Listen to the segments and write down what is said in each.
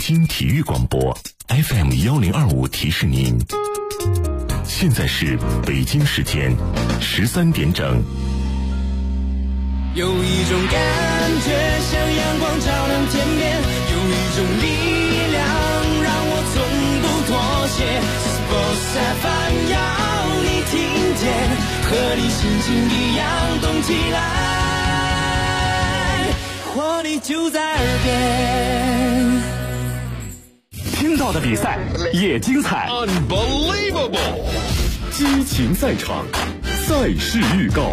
京体育广播 FM1025提示您，现在是北京时间13点整。 有一种感觉像阳光照亮天边，有一种力量让我从不妥协。Sports FM 要你听见，和你心情一样动起来，活力就在耳边。 听到的比赛也精彩 Unbelievable 激情赛场，赛事预告。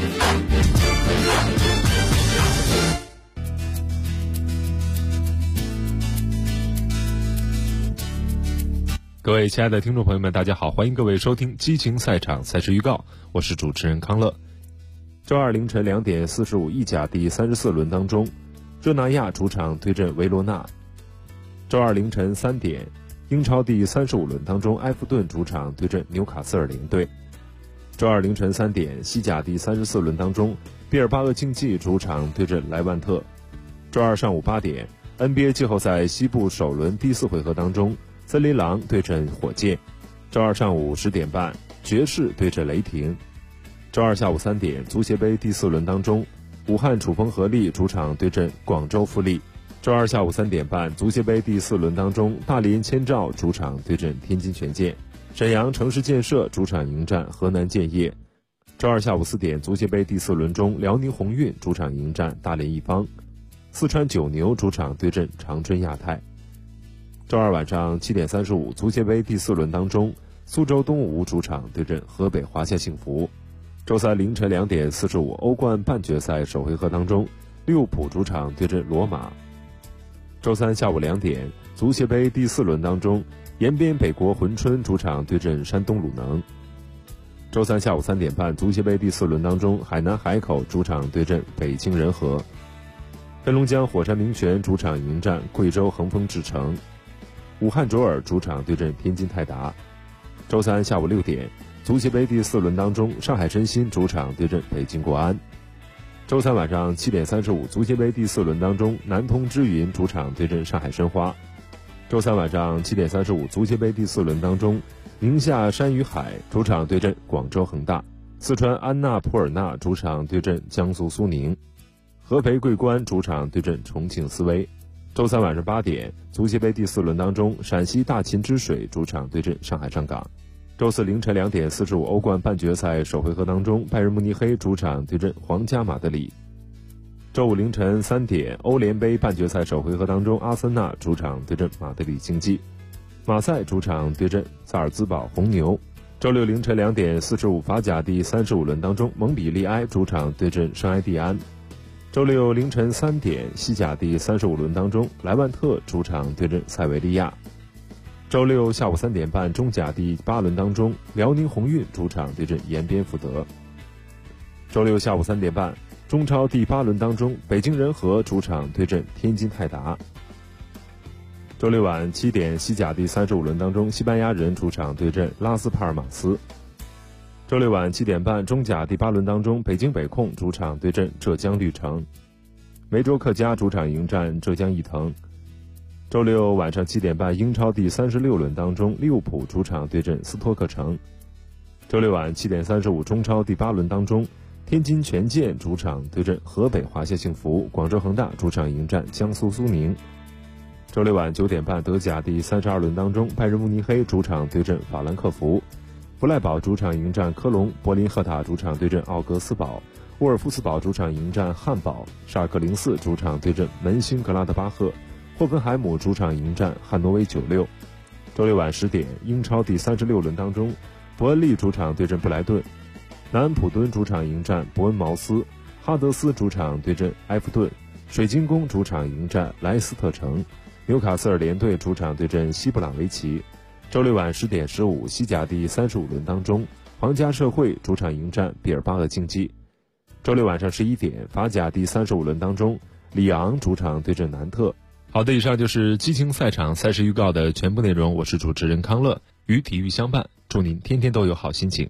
各位亲爱的听众朋友们，大家好，欢迎各位收听激情赛场赛事预告，我是主持人康乐。周二凌晨2点45，意甲第34轮当中，热那亚主场对阵维罗纳。周二凌晨3点，英超第35轮当中，埃弗顿主场对阵纽卡斯尔联队。周二凌晨3点，西甲第34轮当中，毕尔巴鄂竞技主场对阵莱万特。周二上午8点， NBA 季后赛西部首轮第4回合当中，森林狼对阵火箭。周二上午10点半，爵士对阵雷霆。周二下午3点，足协杯第4轮当中，武汉楚风合力主场对阵广州富力。周二下午3点半，足协杯第4轮当中，大连千兆主场对阵天津权健。沈阳城市建设主场迎战河南建业。周二下午4点，足协杯第4轮中，辽宁宏运主场迎战大连一方。四川九牛主场对阵长春亚泰。周二晚上7点35，足协杯第4轮当中，苏州东吴主场对阵河北华夏幸福。周三凌晨2点45，欧冠半决赛首回合当中，利物浦主场对阵罗马。周三下午2点，足协杯第4轮当中，延边北国珲春主场对阵山东鲁能。周三下午3点半，足协杯第4轮当中，海南海口主场对阵北京人和。黑龙江火山明泉主场迎战贵州恒丰智诚。武汉卓尔主场对阵天津泰达。周三下午6点，足协杯第4轮当中，上海申鑫主场对阵北京国安。周三晚上7点35，足协杯第4轮当中，南通之云主场对阵上海申花。周三晚上7点35，足协杯第4轮当中，宁夏山与海主场对阵广州恒大。四川安纳普尔纳主场对阵江苏苏宁。合肥桂冠主场对阵重庆斯威。周三晚上8点，足协杯第4轮当中，陕西大秦之水主场对阵上海上港。周四凌晨2点45，欧冠半决赛首回合当中，拜仁慕尼黑主场对阵皇家马德里。周五凌晨3点，欧联杯半决赛首回合当中，阿森纳主场对阵马德里竞技。马赛主场对阵萨尔兹堡红牛。周六凌晨2点45，法甲第35轮当中，蒙彼利埃主场对阵圣埃蒂安。周六凌晨3点，西甲第35轮当中，莱万特主场对阵塞维利亚。周六下午3点半，中甲第8轮当中，辽宁宏运主场对阵延边福德。周六下午3点半，中超第8轮当中，北京人和主场对阵天津泰达。周六晚7点，西甲第35轮当中，西班牙人主场对阵拉斯帕尔马斯。周六晚7点半，中甲第8轮当中，北京北控主场对阵浙江绿城。梅州客家主场迎战浙江毅腾。周六晚上7点半，英超第36轮当中，利物浦主场对阵斯托克城。周六晚7点35，中超第8轮当中，天津权健主场对阵河北华夏幸福，广州恒大主场迎战江苏苏宁。周六晚9点半，德甲第32轮当中，拜仁慕尼黑主场对阵法兰克福。弗赖堡主场迎战科隆，柏林赫塔主场对阵奥格斯堡，沃尔夫斯堡主场迎战汉堡，沙尔克04主场对阵门兴格拉德巴赫，霍芬海姆主场迎战汉诺威96。周六晚10点，英超第36轮当中，伯恩利主场对阵布莱顿，南安普敦主场迎战伯恩茅斯，哈德斯主场对阵埃弗顿，水晶宫主场迎战莱斯特城，纽卡斯尔联队主场对阵西布朗维奇。周六晚10点15，西甲第35轮当中，皇家社会主场迎战毕尔巴鄂竞技。周六晚上11点，法甲第35轮当中，里昂主场对阵南特。好的，以上就是激情赛场赛事预告的全部内容，我是主持人康乐，与体育相伴，祝您天天都有好心情。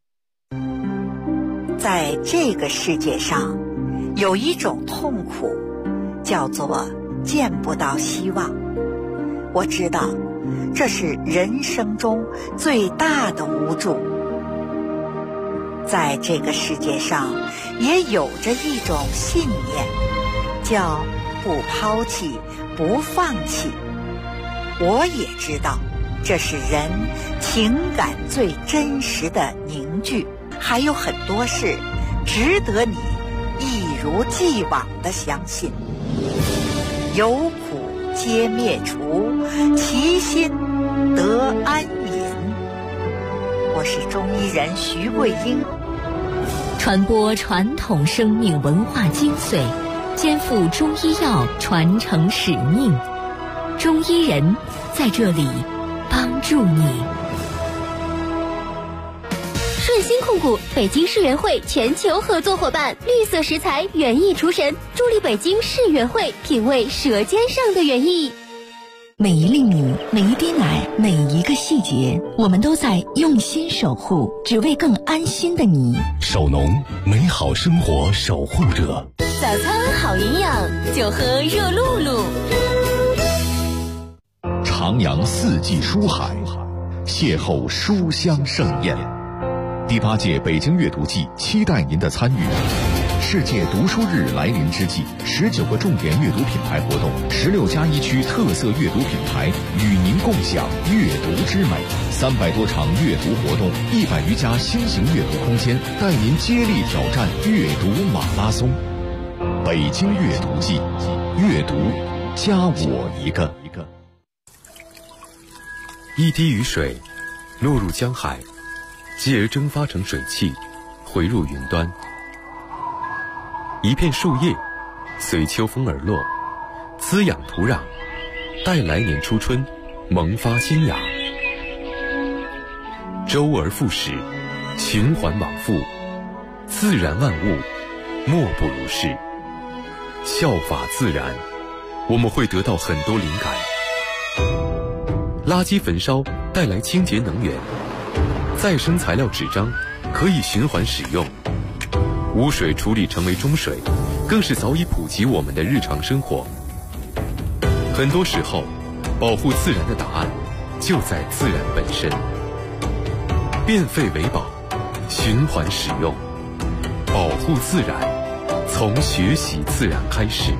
在这个世界上，有一种痛苦，叫做见不到希望。 我知道这是人生中最大的无助。在这个世界上也有着一种信念，叫不抛弃不放弃。我也知道这是人情感最真实的凝聚，还有很多事值得你一如既往地相信。有苦皆灭除，其心得安隐。我是中医人徐桂英， 传播传统生命文化精髓，肩负中医药传承使命。中医人在这里帮助你。 顺心控股北京世园会全球合作伙伴，绿色食材园艺厨神，助力北京世园会品味舌尖上的园艺。 每一粒米，每一滴奶，每一个细节，我们都在用心守护，只为更安心的你。 守农，美好生活守护者。 早餐好营养，就喝热露露。 徜徉四季书海，邂逅书香盛宴。第8届北京阅读季期待您的参与。世界读书日来临之际，19个重点阅读品牌活动，16+1区特色阅读品牌与您共享阅读之美，300多场阅读活动，100余家新型阅读空间，带您接力挑战阅读马拉松。北京阅读季，阅读加我一个。 一滴雨水落入江海，继而蒸发成水汽，回入云端。一片树叶随秋风而落，滋养土壤，待来年初春萌发新芽。周而复始，循环往复，自然万物莫不如是。效法自然，我们会得到很多灵感。垃圾焚烧带来清洁能源，再生材料纸张可以循环使用，污水处理成为中水，更是早已普及我们的日常生活。很多时候，保护自然的答案就在自然本身。变废为宝，循环使用，保护自然，从学习自然开始。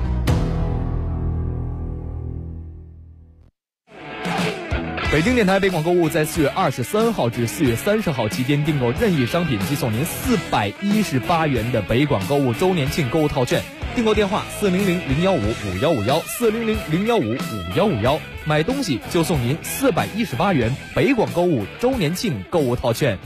北京电台北广购物在4月23号至4月30号期间订购任意商品即送您418元的北广购物周年庆购物套券。订购电话400-015-5151，400-015-5151，买东西就送您418元北广购物周年庆购物套券。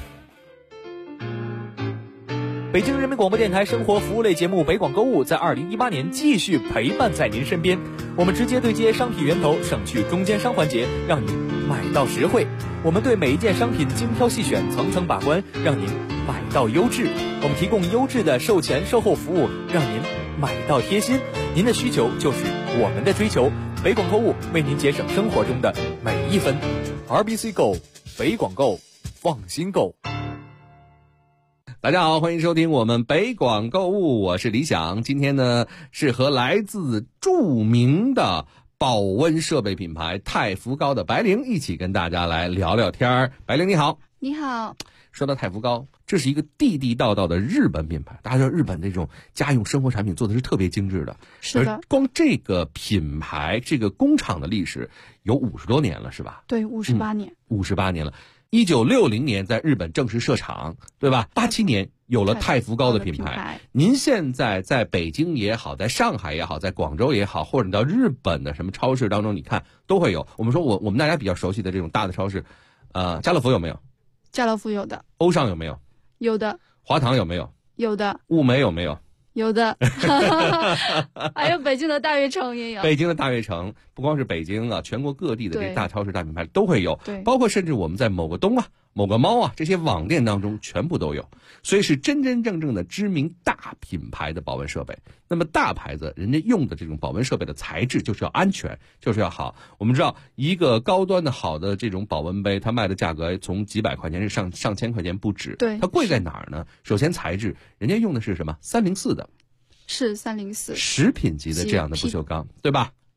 北京人民广播电台生活服务类节目北广购物在2018年继续陪伴在您身边。我们直接对接商品源头，省去中间商环节，让您买到实惠。我们对每一件商品精挑细选，层层把关，让您买到优质。我们提供优质的售前售后服务，让您买到贴心。您的需求就是我们的追求。北广购物为您节省生活中的每一分。RBC Go， 北广购，放心购。大家好，欢迎收听我们北广购物，我是李想。今天呢是和来自著名的保温设备品牌太福高的白灵一起跟大家来聊聊天儿。白灵你好。 你好。 说到太福高，这是一个地地道道的日本品牌，大家知道日本这种家用生活产品做的是特别精致的。 是的。 光这个品牌这个工厂的历史有50多年了是吧？ 对，58年。 58年了。1960年在日本正式设厂，对吧？87年有了太福高的品牌。您现在在北京也好，在上海也好，在广州也好，或者你到日本的什么超市当中，你看都会有。我们说我们大家比较熟悉的这种大的超市，家乐福有没有？ 家乐福有的。 欧尚有没有？ 有的。 华堂有没有？ 有的。 物美有没有？ 有的。还有北京的大悦城也有。 北京的大悦城不光是北京啊，全国各地的这大超市大品牌都会有。 对， 包括甚至我们在某个东啊、某个猫啊这些网店当中全部都有，所以是真真正正的知名大品牌的保温设备。那么大牌子人家用的这种保温设备的材质就是要安全，就是要好。我们知道一个高端的好的这种保温杯，它卖的价格从几百块钱是上千块钱不止。 对， 它贵在哪儿呢？首先材质，人家用的是什么？304的。 是304， 食品级的这样的不锈钢，对吧？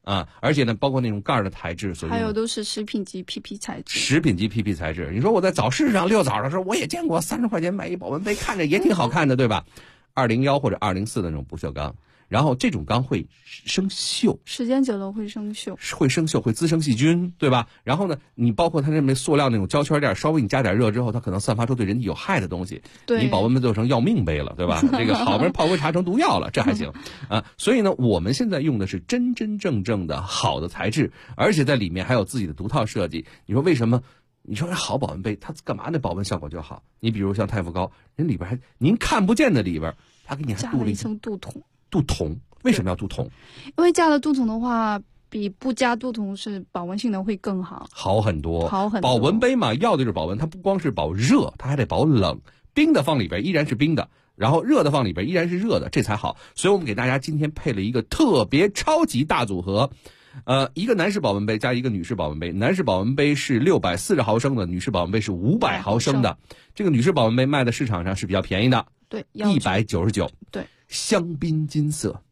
啊，而且呢，包括那种盖儿的材质， 还有都是食品级 PP 材质。 食品级 PP 材质，你说我在早市上遛早的时候，我也见过30块钱买一保温杯，看着也挺好看的，对吧？201或者204的那种不锈钢，然后这种钢会生锈， 时间久了会生锈， 会滋生细菌，对吧？然后呢，你包括它这塑料那种胶圈垫，稍微你加点热之后，它可能散发出对人体有害的东西。 对， 你保温杯做成要命杯了，对吧？这个好不容易泡杯茶成毒药了，这还行啊。所以呢，我们现在用的是真真正正的好的材质，而且在里面还有自己的独套设计。你说为什么？你说好保温杯，它干嘛那保温效果就好？你比如像太傅高，人里边还您看不见的里边，它给你还镀了一层镀铜。 镀铜为什么要镀铜？ 因为加了镀铜的话，比不加镀铜是保温性能会更好， 好很多。 保温杯嘛，要的就是保温，它不光是保热，它还得保冷。冰的放里边依然是冰的，然后热的放里边依然是热的，这才好。所以我们给大家今天配了一个特别超级大组合。一个男士保温杯加一个女士保温杯，男士保温杯是640毫升的，女士保温杯是500毫升的。这个女士保温杯卖的市场上是比较便宜的， 对 ，199， 对， 香槟金色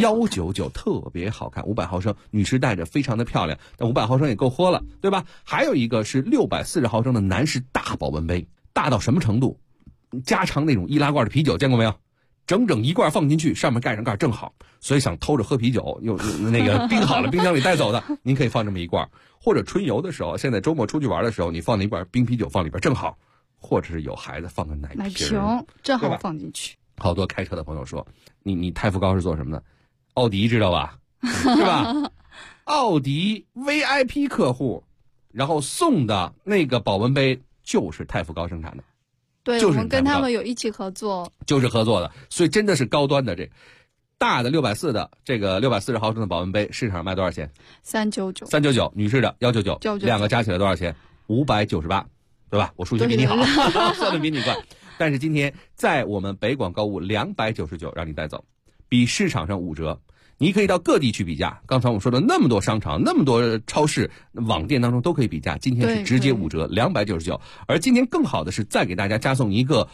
，199特别好看，500毫升，女士戴着非常的漂亮，但500毫升也够喝了，对吧？还有一个是640毫升的男士大保温杯，大到什么程度？加长那种易拉罐的啤酒见过没有？整整一罐放进去，上面盖上盖正好。所以想偷着喝啤酒，又那个冰好了冰箱里带走的，您可以放这么一罐。或者春游的时候，现在周末出去玩的时候，你放那一罐冰啤酒放里边正好。或者是有孩子放个奶瓶正好放进去。 好多开车的朋友说，你太傅高是做什么的？奥迪知道吧？是吧？奥迪 VIP 客户，然后送的那个保温杯就是太傅高生产的。 对，我们跟他们有一起合作， 就是合作的，所以真的是高端的。这大的640的这个640毫升的保温杯，市场卖多少钱？399，女士的199，两个加起来多少钱？598，对吧？我数学比你好，算的比你快。但是今天在我们北广购物299让你带走，比市场上5折。你可以到各地去比价，刚才我们说的那么多商场、那么多超市、网店当中都可以比价，今天是直接5折，299。而今天更好的是再给大家加送一个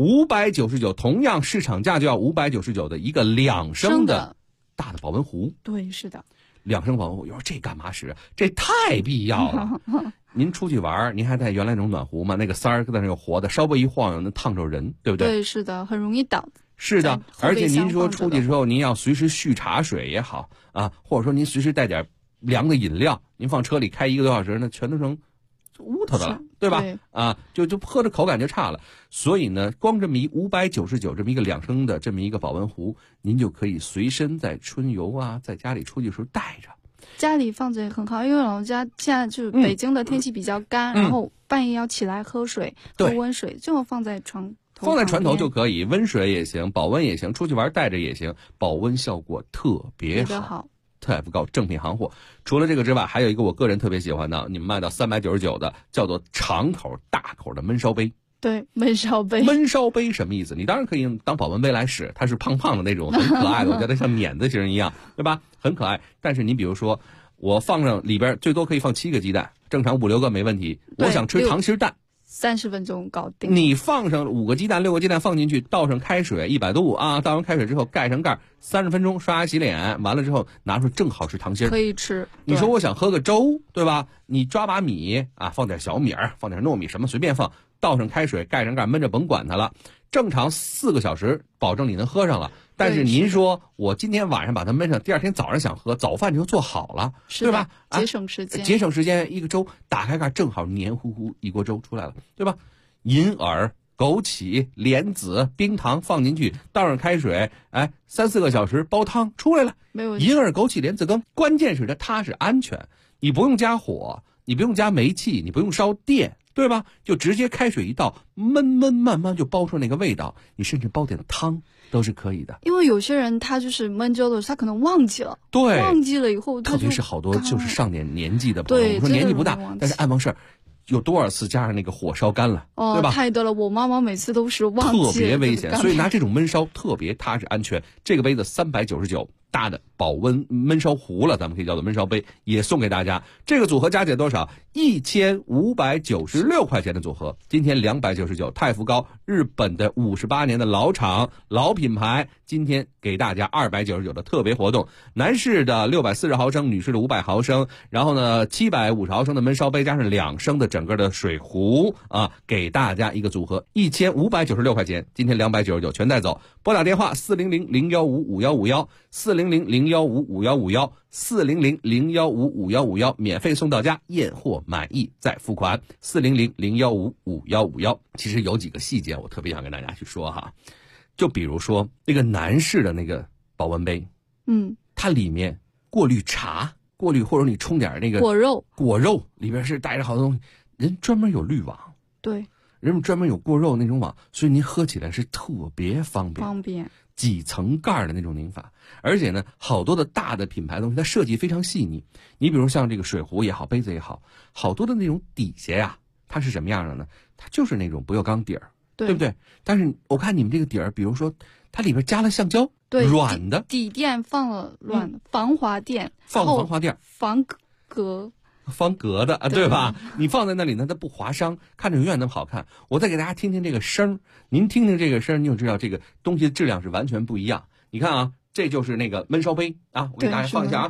599，同样市场价就要599的一个2升的大的保温壶。 对，是的 ，2升保温壶，有时候这干嘛使？这太必要了。您出去玩，您还带原来那种暖壶吗？那个塞儿在那有活的，稍微一晃悠能烫着人，对不对？ 对，是的，很容易倒。 是的，而且您说出去之后，您要随时续茶水也好啊，或者说您随时带点凉的饮料，您放车里开1个多小时，那全都成乌头的了，对吧？啊，就喝着口感就差了。所以呢，光这么一599这么一个2升的这么一个保温壶，您就可以随身在春游啊，在家里出去的时候带着。 家里放着也很好，因为老家现在就是北京的天气比较干，然后半夜要起来喝水，喝温水，就放在床头就可以，温水也行，保温也行，出去玩带着也行，保温效果特别好，太傅高正品行货。除了这个之外，还有一个我个人特别喜欢的，你们卖到399的，叫做长口大口的焖烧杯。 对，焖烧杯。 焖烧杯什么意思？你当然可以当保温杯来使，它是胖胖的那种，很可爱的，我觉得像碾子型一样，对吧？很可爱。但是你比如说，我放上里边最多可以放7个鸡蛋，正常5、6个没问题。我想吃溏心蛋。 30分钟搞定。 你放上5个鸡蛋、6个鸡蛋放进去，倒上开水100度啊，倒完开水之后盖上盖，30分钟刷牙洗脸，完了之后拿出正好吃溏心， 可以吃。 你说我想喝个粥，对吧？你抓把米啊，放点小米儿，放点糯米，什么随便放，倒上开水盖上盖，焖着甭管它了。正常4个小时，保证你能喝上了。但是您说我今天晚上把它焖上，第二天早上想喝，早饭就做好了，对吧？ 节省时间， 节省时间。一个粥打开盖，正好黏糊糊一锅粥出来了，对吧？银耳、枸杞、莲子、冰糖放进去，倒上开水，3、4个小时煲汤出来了， 没问题。 银耳、枸杞、莲子羹，关键是它是安全，你不用加火，你不用加煤气，你不用烧电，对吧？就直接开水一倒，焖慢慢就煲出那个味道，你甚至煲点汤都是可以的。 因为有些人他就是焖粥的时候，他可能忘记了， 对， 忘记了以后， 特别是好多就是上点年纪的朋友，我说年纪不大，但是爱忘事儿。有多少次加上那个火烧干了，对吧？ 太多了，我妈妈每次都是忘记了， 特别危险。所以拿这种焖烧特别踏实安全。这个杯子399， 大的保温焖烧壶了，咱们可以叫做焖烧杯，也送给大家。这个组合加起来多少？1596块钱的组合，今天299。太福高，日本的58年的老厂老品牌，今天给大家299的特别活动。男士的640毫升，女士的500毫升，然后呢750毫升的焖烧杯加上2升的整个的水壶啊，给大家一个组合1596块钱，今天299全带走。拨打电话400-015-5151 400-015-5151 400-015-5151，免费送到家，验货满意再付款。400-015-5151。其实有几个细节我特别想跟大家去说哈，就比如说那个男士的那个保温杯，它里面过滤茶，过滤或者你冲点那个果肉里边是带着好多东西，人专门有滤网， 对， 人们专门有过肉那种网，所以您喝起来是特别方便。几层盖的那种拧法，而且呢，好多的大的品牌东西它设计非常细腻。你比如像这个水壶也好，杯子也好，好多的那种底下呀，它是什么样的呢？它就是那种不锈钢底儿，对不对？但是我看你们这个底儿，比如说它里边加了橡胶， 对， 软的底垫放了软的防滑垫， 放防滑垫， 方格的啊，对吧？你放在那里呢，它不划伤，看着永远那么好看。我再给大家听听这个声，您听听这个声，你就知道这个东西的质量是完全不一样。你看啊，这就是那个焖烧杯啊，我给大家放一下啊，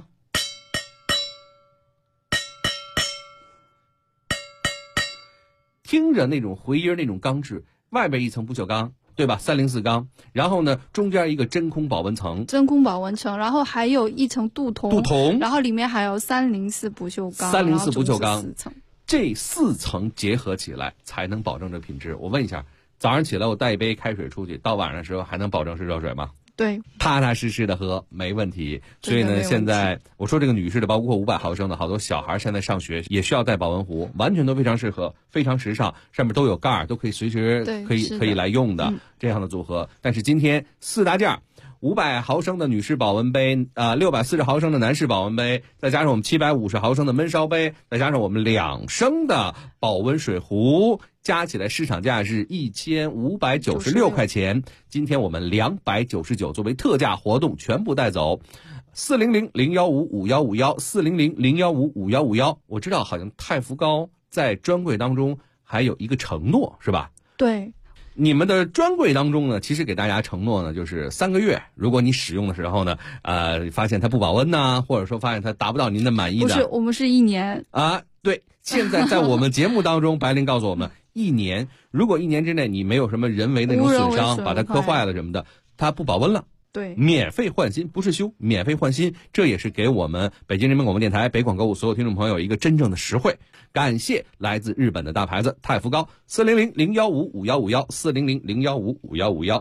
听着那种回音，那种钢质，外边一层不锈钢，对吧？304钢，然后呢，中间一个真空保温层， 然后还有一层镀铜，然后里面还有304不锈钢 ，304不锈钢，这4层结合起来才能保证这品质。我问一下，早上起来我带一杯开水出去，到晚上的时候还能保证是热水吗？ 对， 踏踏实实的喝没问题。所以呢，现在我说这个女士的，包括500毫升的，好多小孩现在上学也需要带保温壶，完全都非常适合，非常时尚，上面都有盖儿，都可以随时可以来用的这样的组合。但是今天4大件，500毫升的女士保温杯，640毫升的男士保温杯，再加上我们750毫升的焖烧杯，再加上我们2升的保温水壶，加起来市场价是1596块钱。今天我们299作为特价活动全部带走。400-015-5151 400-015-5151。我知道好像太福高在专柜当中还有一个承诺，是吧？ 对。 你们的专柜当中呢，其实给大家承诺呢，就是3个月，如果你使用的时候呢，发现它不保温呐，或者说发现它达不到您的满意的， 不是，我们是1年啊。对，现在在我们节目当中，白灵告诉我们，1年，如果1年之内你没有什么人为那种损伤，把它磕坏了什么的，它不保温了。 对， 免费换新，不是修，免费换新，这也是给我们北京人民广播电台北广购物所有听众朋友一个真正的实惠。感谢来自日本的大牌子太福高，400-015-5151 400-015-5151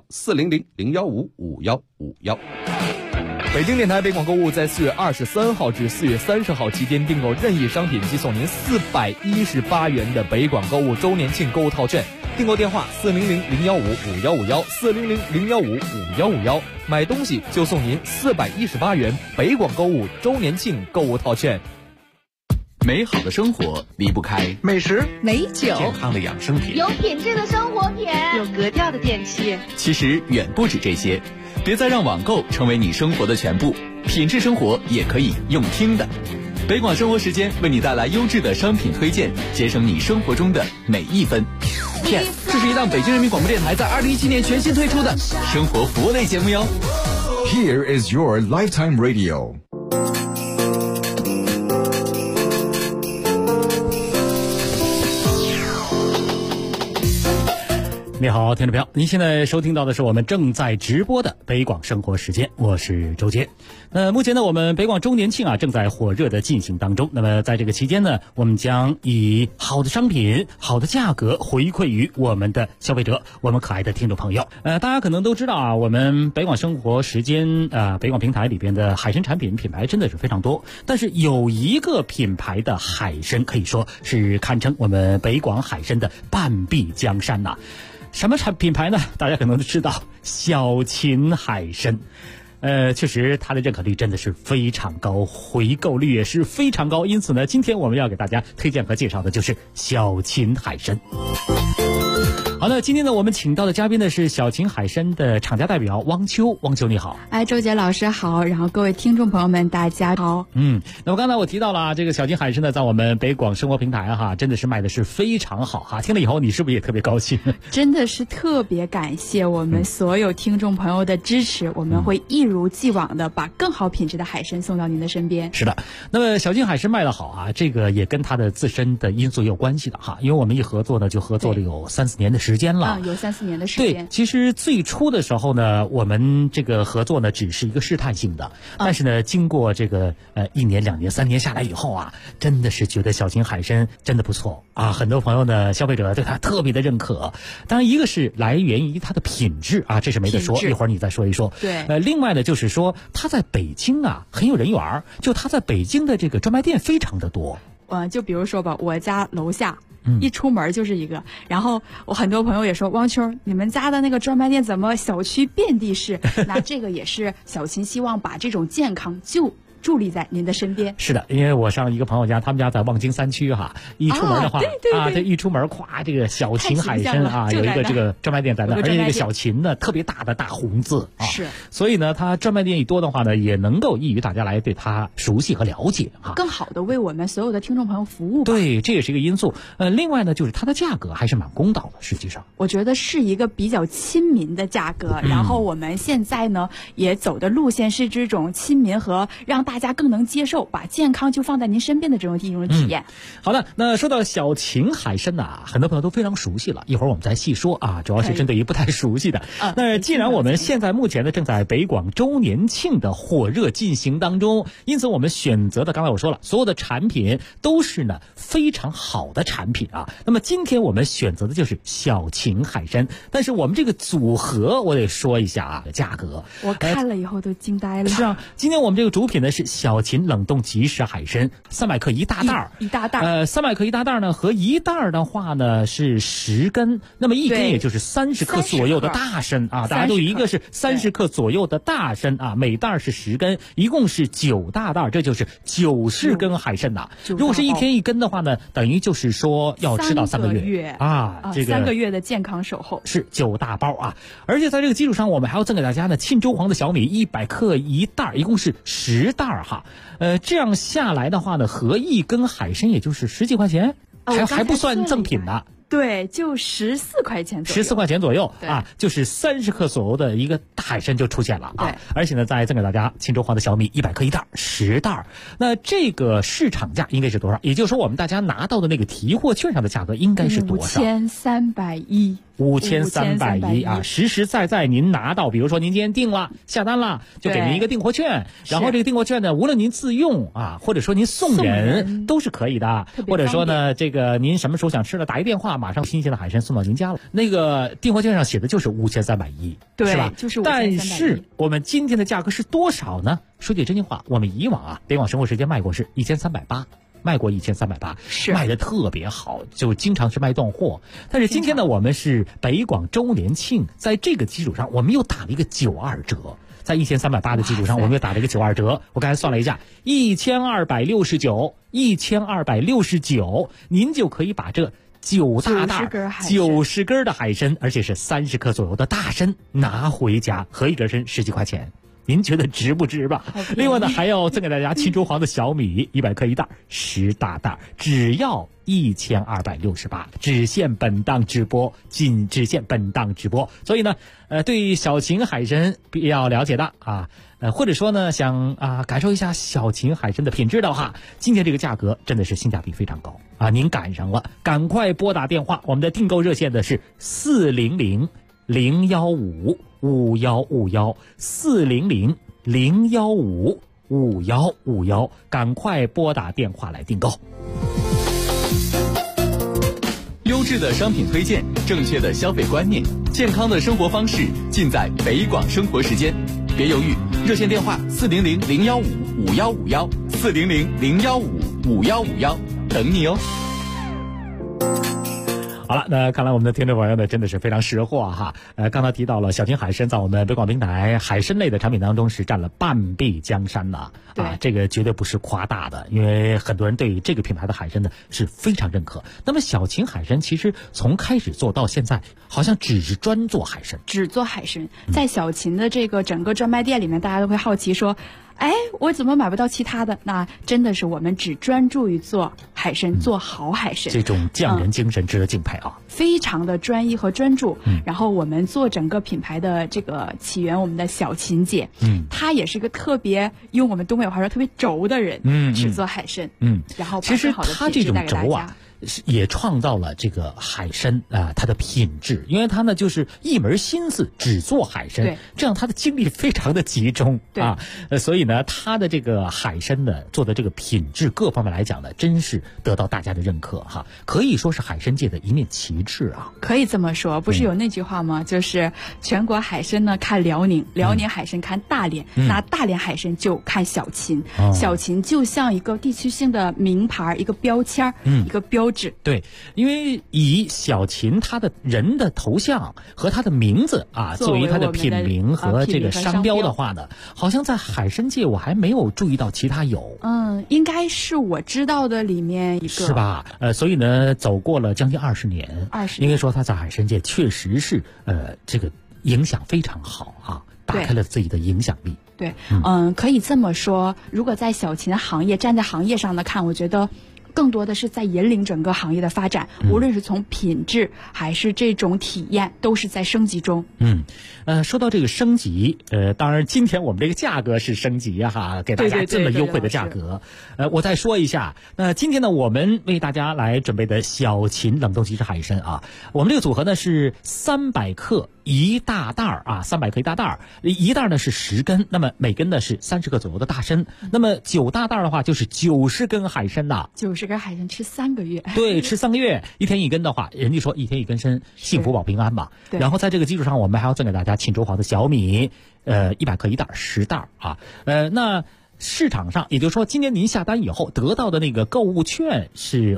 400-015-5151。 北京电台北广购物在4月23号至4月30号期间订购任意商品即送您418元的北广购物周年庆购物套券。订购电话400-015-5151 400-015-5151，买东西就送您418元北广购物周年庆购物套券。 美好的生活离不开美食、 美酒、 健康的养生品， 有品质的生活品， 有格调的电器。 其实远不止这些，别再让网购成为你生活的全部，品质生活也可以用听的。北广生活时间为你带来优质的商品推荐，节省你生活中的每一分。Yes， 这是一档北京人民广播电台在2017年全新推出的生活服务类节目哟。 Here is your lifetime radio。 你好，听众朋友，您现在收听到的是我们正在直播的北广生活时间，我是周杰。目前呢，我们北广周年庆正在火热的进行当中。那么在这个期间呢，我们将以好的商品、好的价格回馈于我们的消费者，我们可爱的听众朋友。大家可能都知道我们北广生活时间北广平台里边的海参产品品牌真的是非常多，但是有一个品牌的海参可以说是堪称我们北广海参的半壁江山呐。什么品牌呢？大家可能都知道，小秦海参。确实它的认可率真的是非常高，回购率也是非常高，因此呢，今天我们要给大家推荐和介绍的就是小秦海参。好好的，今天呢，我们请到的嘉宾呢是小秦海参的厂家代表汪秋。汪秋你好。 周杰老师好，然后各位听众朋友们大家好。 那么刚才我提到了这个小秦海参呢，在我们北广生活平台真的是卖的是非常好哈。听了以后你是不是也特别高兴？ 真的是特别感谢我们所有听众朋友的支持，我们会一如既往的把更好品质的海参送到您的身边。 是的，那么小秦海参卖得好这个也跟它的自身的因素有关系的哈，因为我们一合作呢就合作了有3-4年的时间了。 有3-4年的时间。 对，其实最初的时候呢，我们这个合作呢只是一个试探性的，但是呢，经过这个1年、2年、3年下来以后真的是觉得小秦海参真的不错很多朋友呢，消费者对它特别的认可。当然，一个是来源于它的品质这是没得说，一会儿你再说一说。 对， 另外呢，就是说它在北京很有人缘，就它在北京的这个专卖店非常的多。 就比如说吧，我家楼下。一出门就是一个，然后我很多朋友也说，汪秋，你们家的那个专卖店怎么小区遍地是？那这个也是小秦希望把这种健康就伫立在您的身边。 是的，因为我上一个朋友家，他们家在望京3区一出门的话对， 一出门这个小秦海参有一个这个专卖店在那，而且这个小秦呢特别大的大红字是， 所以呢，它专卖店一多的话呢，也能够益于大家来对它熟悉和了解更好的为我们所有的听众朋友服务吧。 对，这也是一个因素。另外呢，就是它的价格还是蛮公道的，实际上我觉得是一个比较亲民的价格。然后我们现在呢也走的路线是这种亲民和让大家更能接受，把健康就放在您身边的这种体验。 好的，那说到小秦海参很多朋友都非常熟悉了，一会儿我们再细说主要是针对于不太熟悉的。那既然我们现在目前呢正在北广周年庆的火热进行当中，因此我们选择的刚才我说了，所有的产品都是呢非常好的产品那么今天我们选择的就是小秦海参，但是我们这个组合我得说一下价格， 我看了以后都惊呆了。 是今天我们这个主品呢是小秦冷冻即食海参，300克一大袋一大袋 ，300克一大袋呢，和一袋的话呢是10根，那么一根也就是30克左右的大参大家都一个是30克左右的大参每袋是10根，一共是9大袋，这就是90根海参如果是一天1根的话呢，等于就是说要吃到3个月这个 3个月的健康守候是9大包而且在这个基础上，我们还要赠给大家呢沁州黄的小米100克一袋，一共是10袋这样下来的话呢，合1根海参也就是10几块钱，还不算赠品呢。 对，就14块钱左右 ，14块钱左右就是30克左右的一个大海参就出现了而且呢，再赠给大家沁州黄的小米100克一袋，10袋。那这个市场价应该是多少？也就是说，我们大家拿到的那个提货券上的价格应该是多少 ？5310。 5310实实在在您拿到，比如说您今天订了下单了，就给您一个订货券，然后这个订货券呢，无论您自用或者说您送人都是可以的，或者说呢，这个您什么时候想吃了，打一电话，马上新鲜的海参送到您家了。那个订货券上写的就是5310， 对， 是吧？ 就是5310。 但是我们今天的价格是多少呢？说句真心话，我们以往北广生活时间卖过是1380。卖过1380， 是卖的特别好，就经常是卖断货。但是今天呢，我们是北广周年庆，在这个基础上，我们又打了一个92折，在1380的基础上，我们又打了一个92折。我刚才算了一下，1269，您就可以把这9大袋90根的海参，而且是30克左右的大参拿回家，合一根参10几块钱。您觉得值不值吧？另外呢，还要赠给大家沁州黄的小米100克一袋，10大袋，只要1268，只限本档直播，仅只限本档直播。所以呢，对小秦海参比较了解的或者说呢想感受一下小秦海参的品质的话，今天这个价格真的是性价比非常高您赶上了，赶快拨打电话，我们的订购热线的是400-015-5151，400-015-5151，赶快拨打电话来订购。 优质的商品推荐，正确的消费观念，健康的生活方式，尽在北广生活时间。别犹豫，热线电话400-015-5151，400-015-5151，等你哦。 好了，那看来我们的听众朋友呢真的是非常识货哈。刚才提到了小秦海参在我们北广平台海参类的产品当中是占了半壁江山呐。啊，这个绝对不是夸大的，因为很多人对于这个品牌的海参呢是非常认可。那么小秦海参其实从开始做到现在，好像只是专做海参， 只做海参。在小秦的这个整个专卖店里面，大家都会好奇说，哎，我怎么买不到其他的？那真的是我们只专注于做海参，做好海参。 这种匠人精神值得敬佩啊！ 非常的专一和专注。然后我们做整个品牌的这个起源，我们的小秦姐，她也是个特别用我们东北话说特别轴的人，只做海参。然后其实她这种轴啊，也创造了这个海参它的品质，因为它呢就是一门心思只做海参，这样它的精力非常的集中啊，所以呢它的这个海参的做的这个品质各方面来讲呢，真是得到大家的认可哈，可以说是海参界的一面旗帜啊。 可以这么说，不是有那句话吗？就是全国海参呢看辽宁，辽宁海参看大连，那大连海参就看小秦，小秦就像一个地区性的名牌，一个标签，一个标志。 对，因为以小秦他的人的头像和他的名字啊作为他的品名和这个商标的话呢，好像在海参界我还没有注意到其他有。 应该是我知道的里面一个， 是吧？所以呢，走过了将近20年，应该说他在海参界确实是这个影响非常好啊，打开了自己的影响力。 对，可以这么说。如果在小秦行业站在行业上的看，我觉得更多的是在引领整个行业的发展，无论是从品质还是这种体验，都是在升级中。 说到这个升级，当然今天我们这个价格是升级哈，给大家这么优惠的价格。我再说一下，那今天呢，我们为大家来准备的小秦冷冻即食海参啊，我们这个组合呢是300克一大袋啊，300克一大袋，一袋呢是10根，那么每根呢是30克左右的大参，那么9大袋的话就是90根海参呐。 90根海参吃3个月， 对，吃3个月，1天1根的话，人家说1天1根参，幸福保平安嘛。然后在这个基础上，我们还要赠给大家沁州黄的小米，100克一袋，10袋啊。那市场上，也就是说，今年您下单以后得到的那个购物券是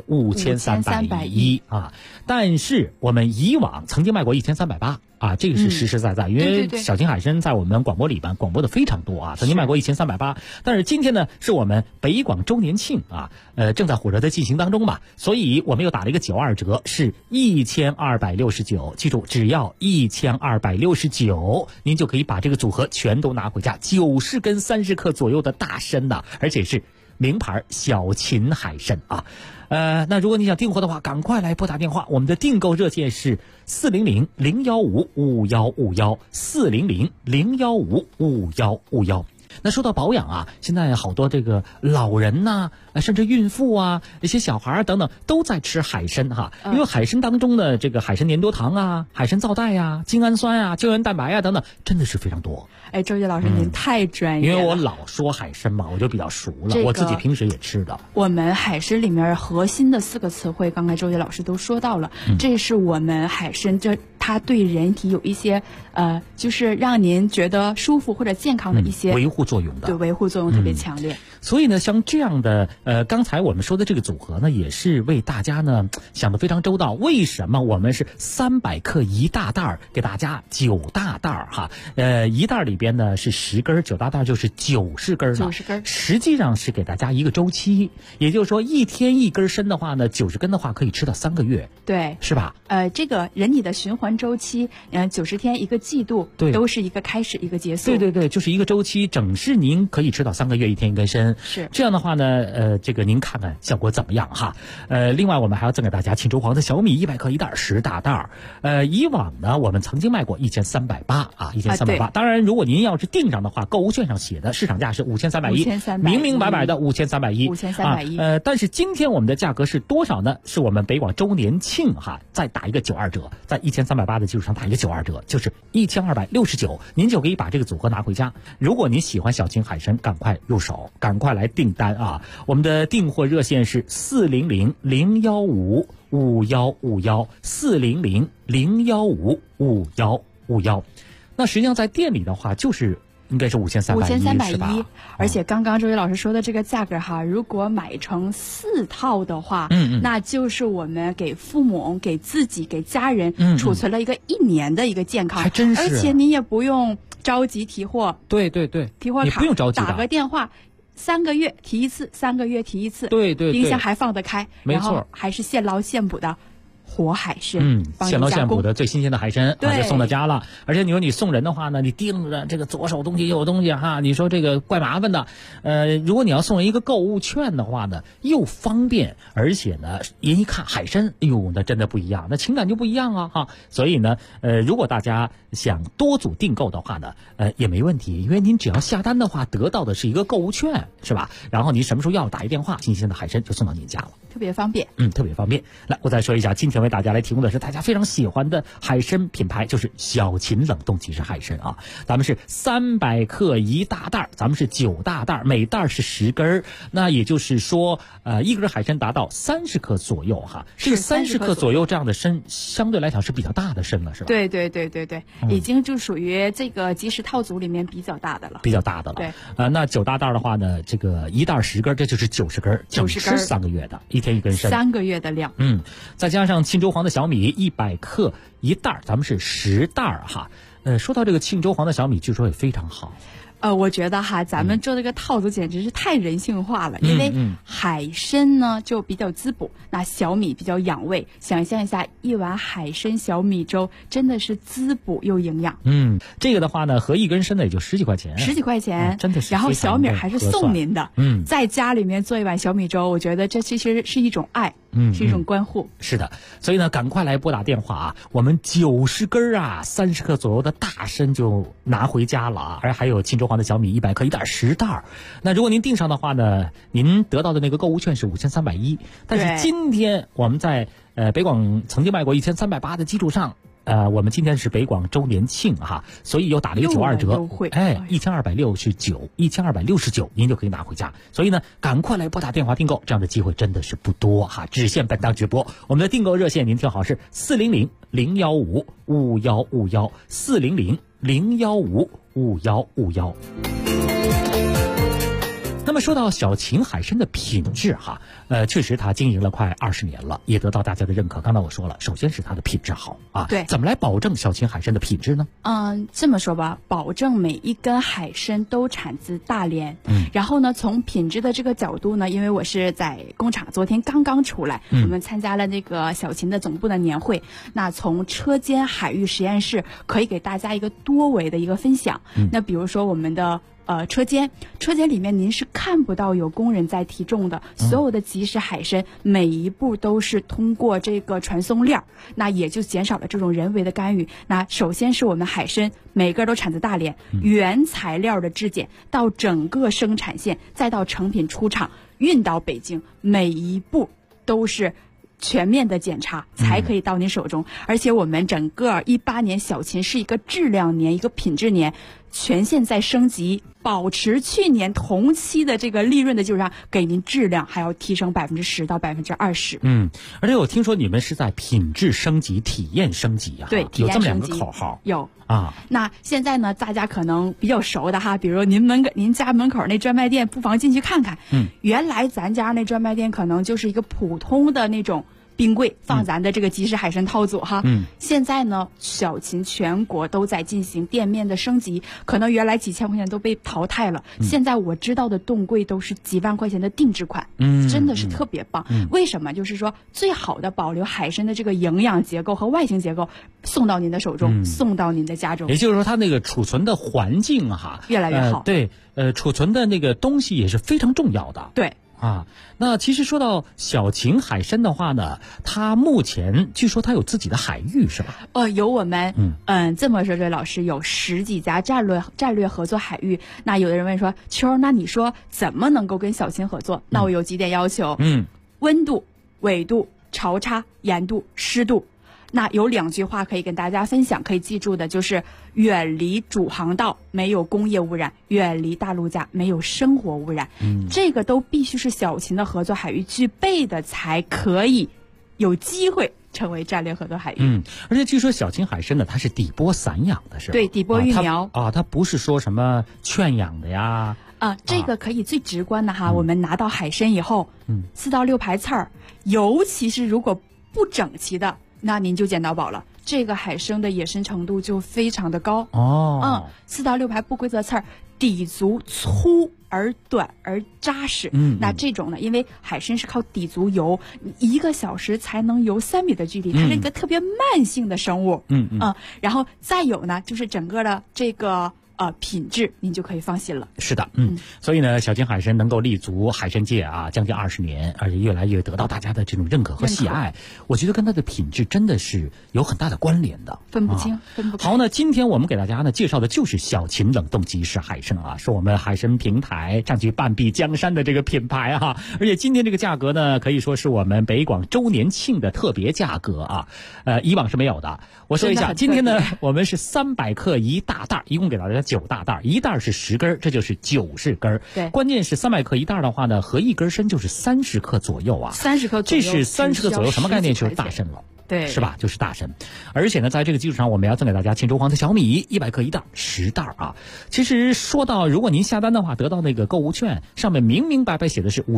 5310啊，但是我们以往曾经卖过1380啊，这个是实实在在，因为小秦海参在我们广播里边广播的非常多啊，曾经卖过1380，但是今天呢是我们北广周年庆啊，正在火热的进行当中嘛，所以我们又打了一个92折，是1269，记住只要1269，您就可以把这个组合全都拿回家，90根30克左右的大参呐，而且是名牌小秦海参啊。那如果你想订货的话，赶快来拨打电话，我们的订购热线是400-015-5151，400-015-5151。那说到保养啊，现在好多这个老人呐，甚至孕妇啊，一些小孩等等都在吃海参哈，因为海参当中的这个海参粘多糖啊、海参皂苷啊、精氨酸啊、胶原蛋白啊等等，真的是非常多。 哎，周杰老师，您太专业了。 因为我老说海参嘛，我就比较熟了，我自己平时也吃的。 我们海参里面核心的4个词汇，刚才周杰老师都说到了，这是我们海参它对人体有一些就是让您觉得舒服或者健康的一些维护作用的， 对，维护作用特别强烈。 所以呢，像这样的刚才我们说的这个组合呢，也是为大家呢想得非常周到。为什么我们是300克一大袋给大家9大袋哈？一袋里边呢是10根，9大袋就是90根了。90根，实际上是给大家一个周期，也就是说1天1根参的话呢，90根的话可以吃到3个月， 对， 是吧？ 这个人体的循环周期，90天1个季度， 对， 都是一个开始一个结束。 对，就是一个周期，整是您可以吃到3个月，1天1根参。 是这样的话呢，这个您看看效果怎么样哈？另外我们还要赠给大家沁州黄的小米100克一袋，10大袋。以往呢我们曾经卖过1380啊，1380。当然，如果您要是订上的话，购物券上写的市场价是5310，明明白白的5310。但是今天我们的价格是多少呢？是我们北广周年庆哈，再打一个92折，在1380的基础上打一个92折，就是1269，您就可以把这个组合拿回家。如果您喜欢小秦海参，赶快入手，赶快来订单啊！我们的订货热线是400-015-5151，400-015-5151。那实际上在店里的话，就是应该是5310 而且刚刚周宇老师说的这个价格哈，如果买成4套的话，那就是我们给父母、给自己、给家人储存了一个1年的一个健康， 还真是， 而且你也不用着急提货， 对， 提货卡你不用着急， 打个电话。3个月提一次，3个月提一次， 对， 冰箱还放得开， 没错， 然后还是现捞现捕的活海参， 现捞现捕的最新鲜的海参， 对， 就送到家了。而且你说你送人的话呢，你盯着这个左手东西右手东西哈，你说这个怪麻烦的。如果你要送人一个购物券的话呢，又方便，而且呢，人一看海参，哎呦，那真的不一样，那情感就不一样啊哈。所以呢，如果大家想多组订购的话呢，也没问题，因为您只要下单的话，得到的是一个购物券，是吧？然后您什么时候要打一电话，新鲜的海参就送到您家了。 特别方便， 特别方便。来，我再说一下，今天为大家来提供的是大家非常喜欢的海参品牌，就是小秦冷冻即食海参啊。咱们是300克1大袋，咱们是9大袋，每袋是10根。那也就是说，一根海参达到30克左右哈。这个30克左右这样的参，相对来讲是比较大的参了，是吧？ 对，已经就属于这个即食套组里面比较大的了。 比较大的了。 对。 那9大袋的话呢，这个一袋10根，这就是90根，整吃3个月的。一天1根参 ，3个月的量。 再加上庆州黄的小米100克1袋，咱们是10袋哈。说到这个庆州黄的小米，据说也非常好。 我觉得哈，咱们做这个套组简直是太人性化了，因为海参呢就比较滋补，那小米比较养胃。想象一下，一碗海参小米粥真的是滋补又营养。 这个的话呢，合1根参呢也就10几块钱 ，10几块钱， 真的是。 然后小米还是送您的，在家里面做一碗小米粥，我觉得这其实是一种爱。是一种关护。 是的，所以呢，赶快来拨打电话啊！我们90根啊，30克左右的大参就拿回家了啊！而还有庆州黄的小米100克1袋10袋。那如果您订上的话呢，您得到的那个购物券是5310，但是今天我们在北广曾经卖过1380的基础上。我们今天是北广周年庆哈，所以又打了一个92折，1269，1269，您就可以拿回家。所以呢，赶快来拨打电话订购，这样的机会真的是不多哈，只限本档直播。我们的订购热线您听好是400-015-515，400-015-515。那么说到小秦海参的品质哈，确实它经营了快20年了，也得到大家的认可。刚才我说了，首先是它的品质好啊。 对， 怎么来保证小秦海参的品质呢？ 这么说吧，保证每一根海参都产自大连。然后呢，从品质的这个角度呢，因为我是在工厂，昨天刚刚出来，我们参加了那个小秦的总部的年会。那从车间海域实验室可以给大家一个多维的一个分享。那比如说我们的。车间里面您是看不到有工人在提重的，所有的即食海参每一步都是通过这个传送链，那也就减少了这种人为的干预。那首先是我们海参每个都产自大连，原材料的质检到整个生产线，再到成品出厂运到北京，每一步都是全面的检查才可以到您手中。而且我们整个18年小秦是一个质量年，一个品质年，全线在升级，保持去年同期的这个利润的基础上，给您质量还要提升10%到20%。 而且我听说你们是在品质升级、体验升级啊， 对， 有这么2个口号。 有啊。 那现在呢，大家可能比较熟的哈，比如您家门口那专卖店，不妨进去看看。原来咱家那专卖店可能就是一个普通的那种冰柜放咱的这个即食海参套组哈。现在呢，小秦全国都在进行店面的升级，可能原来几千块钱都被淘汰了，现在我知道的冻柜都是几万块钱的定制款，真的是特别棒。为什么？就是说最好的保留海参的这个营养结构和外形结构，送到您的手中，送到您的家中。 也就是说，它那个储存的环境哈越来越好。 对，储存的那个东西也是非常重要的。 对。 那其实说到小秦海参的话呢，它目前据说它有自己的海域是吧？ 有我们这么说，这位老师有10几家战略合作海域。那有的人问说，秋，那你说怎么能够跟小秦合作？那我有几点要求，温度、纬度、潮差、盐度、湿度。那有2句话可以跟大家分享，可以记住的就是远离主航道，没有工业污染；远离大陆架，没有生活污染。这个都必须是小秦的合作海域具备的，才可以有机会成为战略合作海域。 而且据说小秦海参呢，它是底波散养的，是吧？ 对，底波育苗它不是说什么圈养的呀。 这个可以最直观的哈，我们拿到海参以后，4到6排刺儿，尤其是如果不整齐的，那您就捡到宝了。这个海参的野生程度就非常的高4到6排不规则刺儿，底足粗而短而扎实。那这种呢，因为海参是靠底足游，1个小时才能游3米的距离，它是一个特别慢性的生物。然后再有呢，就是整个的这个品质您就可以放心了。 是的，所以呢，小秦海参能够立足海参界啊将近20年，而且越来越得到大家的这种认可和喜爱，我觉得跟它的品质真的是有很大的关联的， 分不清，分不开。 好，那今天我们给大家呢介绍的就是小秦冷冻即食海参啊，是我们海参平台占据半壁江山的这个品牌哈，而且今天这个价格呢，可以说是我们北广周年庆的特别价格啊，以往是没有的。我说一下，今天呢，我们是300克1大袋，一共给大家9大袋，1袋是10根，这就是90根。 对， 关键是300克1袋的话呢，合1根参就是30克左右啊。 30克左右， 这是30克左右，什么概念？就是大参了。 对， 是吧？就是大参，而且呢，在这个基础上，我们要赠给大家庆州黄的小米100克1袋，10袋啊。其实说到，如果您下单的话，得到那个购物券，上面明明白白写的是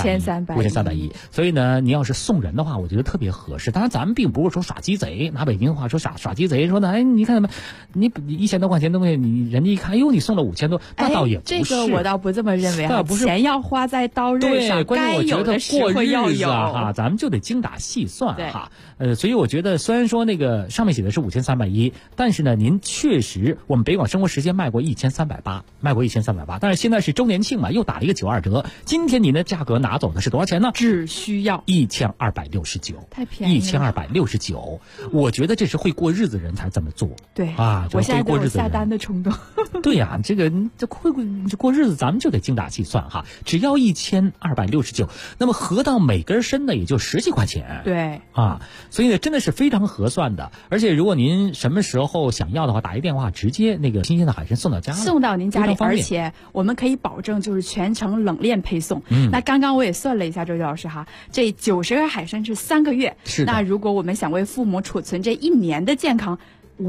5310，所以呢，你要是送人的话，我觉得特别合适。当然，咱们并不是说耍鸡贼，拿北京话说耍鸡贼，说呢，哎，你看怎么，你1000多块钱东西，你人家一看，哟，你送了5000多，那倒也不是。 这个我倒不这么认为啊， 不是钱要花在刀刃上，该有的实惠要有哈，咱们就得精打细算哈。所以我觉得，虽然说那个上面写的是5310，但是呢，您确实我们北广生活时间卖过1380，但是现在是周年庆嘛，又打了一个92折。今天您的价格拿走的是多少钱呢？ 只需要 1269， 太便宜了 ，1269。我觉得这是会过日子人才这么做。 对啊， 我现在都有下单的冲动。 对呀，这过日子咱们就得精打细算哈，只要1269，那么合到每根参呢也就10几块钱。 对啊。所以呢，真的是非常合算的，而且如果您什么时候想要的话，打一电话，直接那个新鲜的海参送到家里， 送到您家里，而且我们可以保证就是全程冷链配送。那刚刚我也算了一下，周老师哈，这90根海参是3个月， 是的。 那如果我们想为父母储存这1年的健康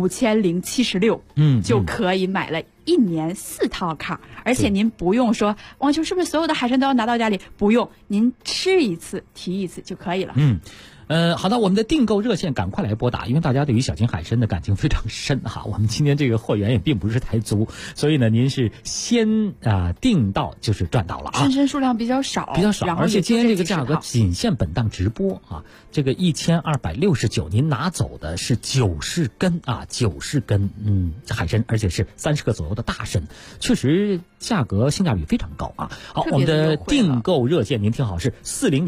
，5076，就可以买了1年4套卡，而且您不用说王秋是不是所有的海参都要拿到家里，不用，您吃一次提一次就可以了。 好的，我们的订购热线赶快来拨打，因为大家对于小秦海参的感情非常深哈。我们今天这个货源也并不是太足，所以呢，您是先订到就是赚到了啊。 参数量比较少， 而且今天这个价格仅限本档直播啊。这个1269，您拿走的是90根啊，90根海参，而且是30克左右的大参，确实价格性价比非常高啊。好，我们的订购热线您听好，是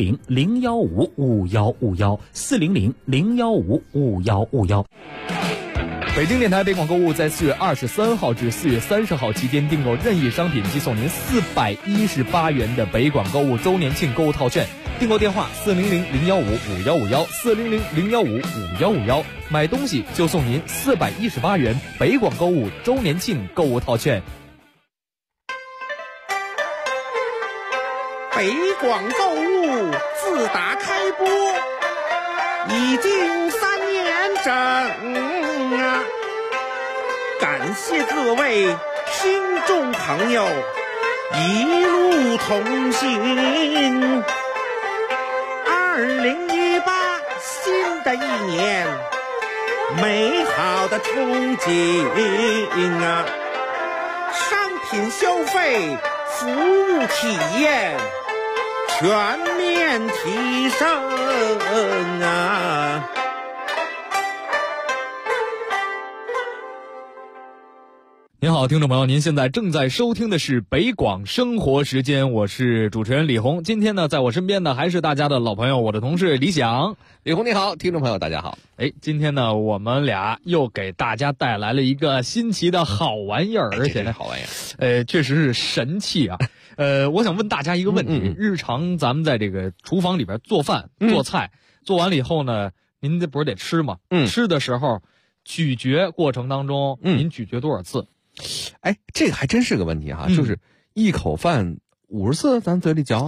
400-015-5151，400-015-5151。 北京电台北广购物在4月23号至4月30号期间订购任意商品即送您418元的北广购物周年庆购物套券。订购电话400-015-5151，400-015-5151，买东西就送您418元北广购物周年庆购物套券。 北广购物自打开播已经3年整啊，感谢各位听众朋友一路同行。2018新的一年，美好的憧憬啊！商品消费、服务体验全面提升啊！ 您好，听众朋友，您现在正在收听的是北广生活时间，我是主持人李红。今天呢，在我身边呢还是大家的老朋友，我的同事李想。 李红你好，听众朋友大家好。 今天呢，我们俩又给大家带来了一个新奇的好玩意儿，而且呢， 好玩意儿， 确实是神器啊。我想问大家一个问题：日常咱们在这个厨房里边做饭、做菜，做完了以后呢，您这不是得吃吗？吃的时候，咀嚼过程当中，您咀嚼多少次？ 这个还真是个问题哈，就是一口饭50次，咱嘴里嚼。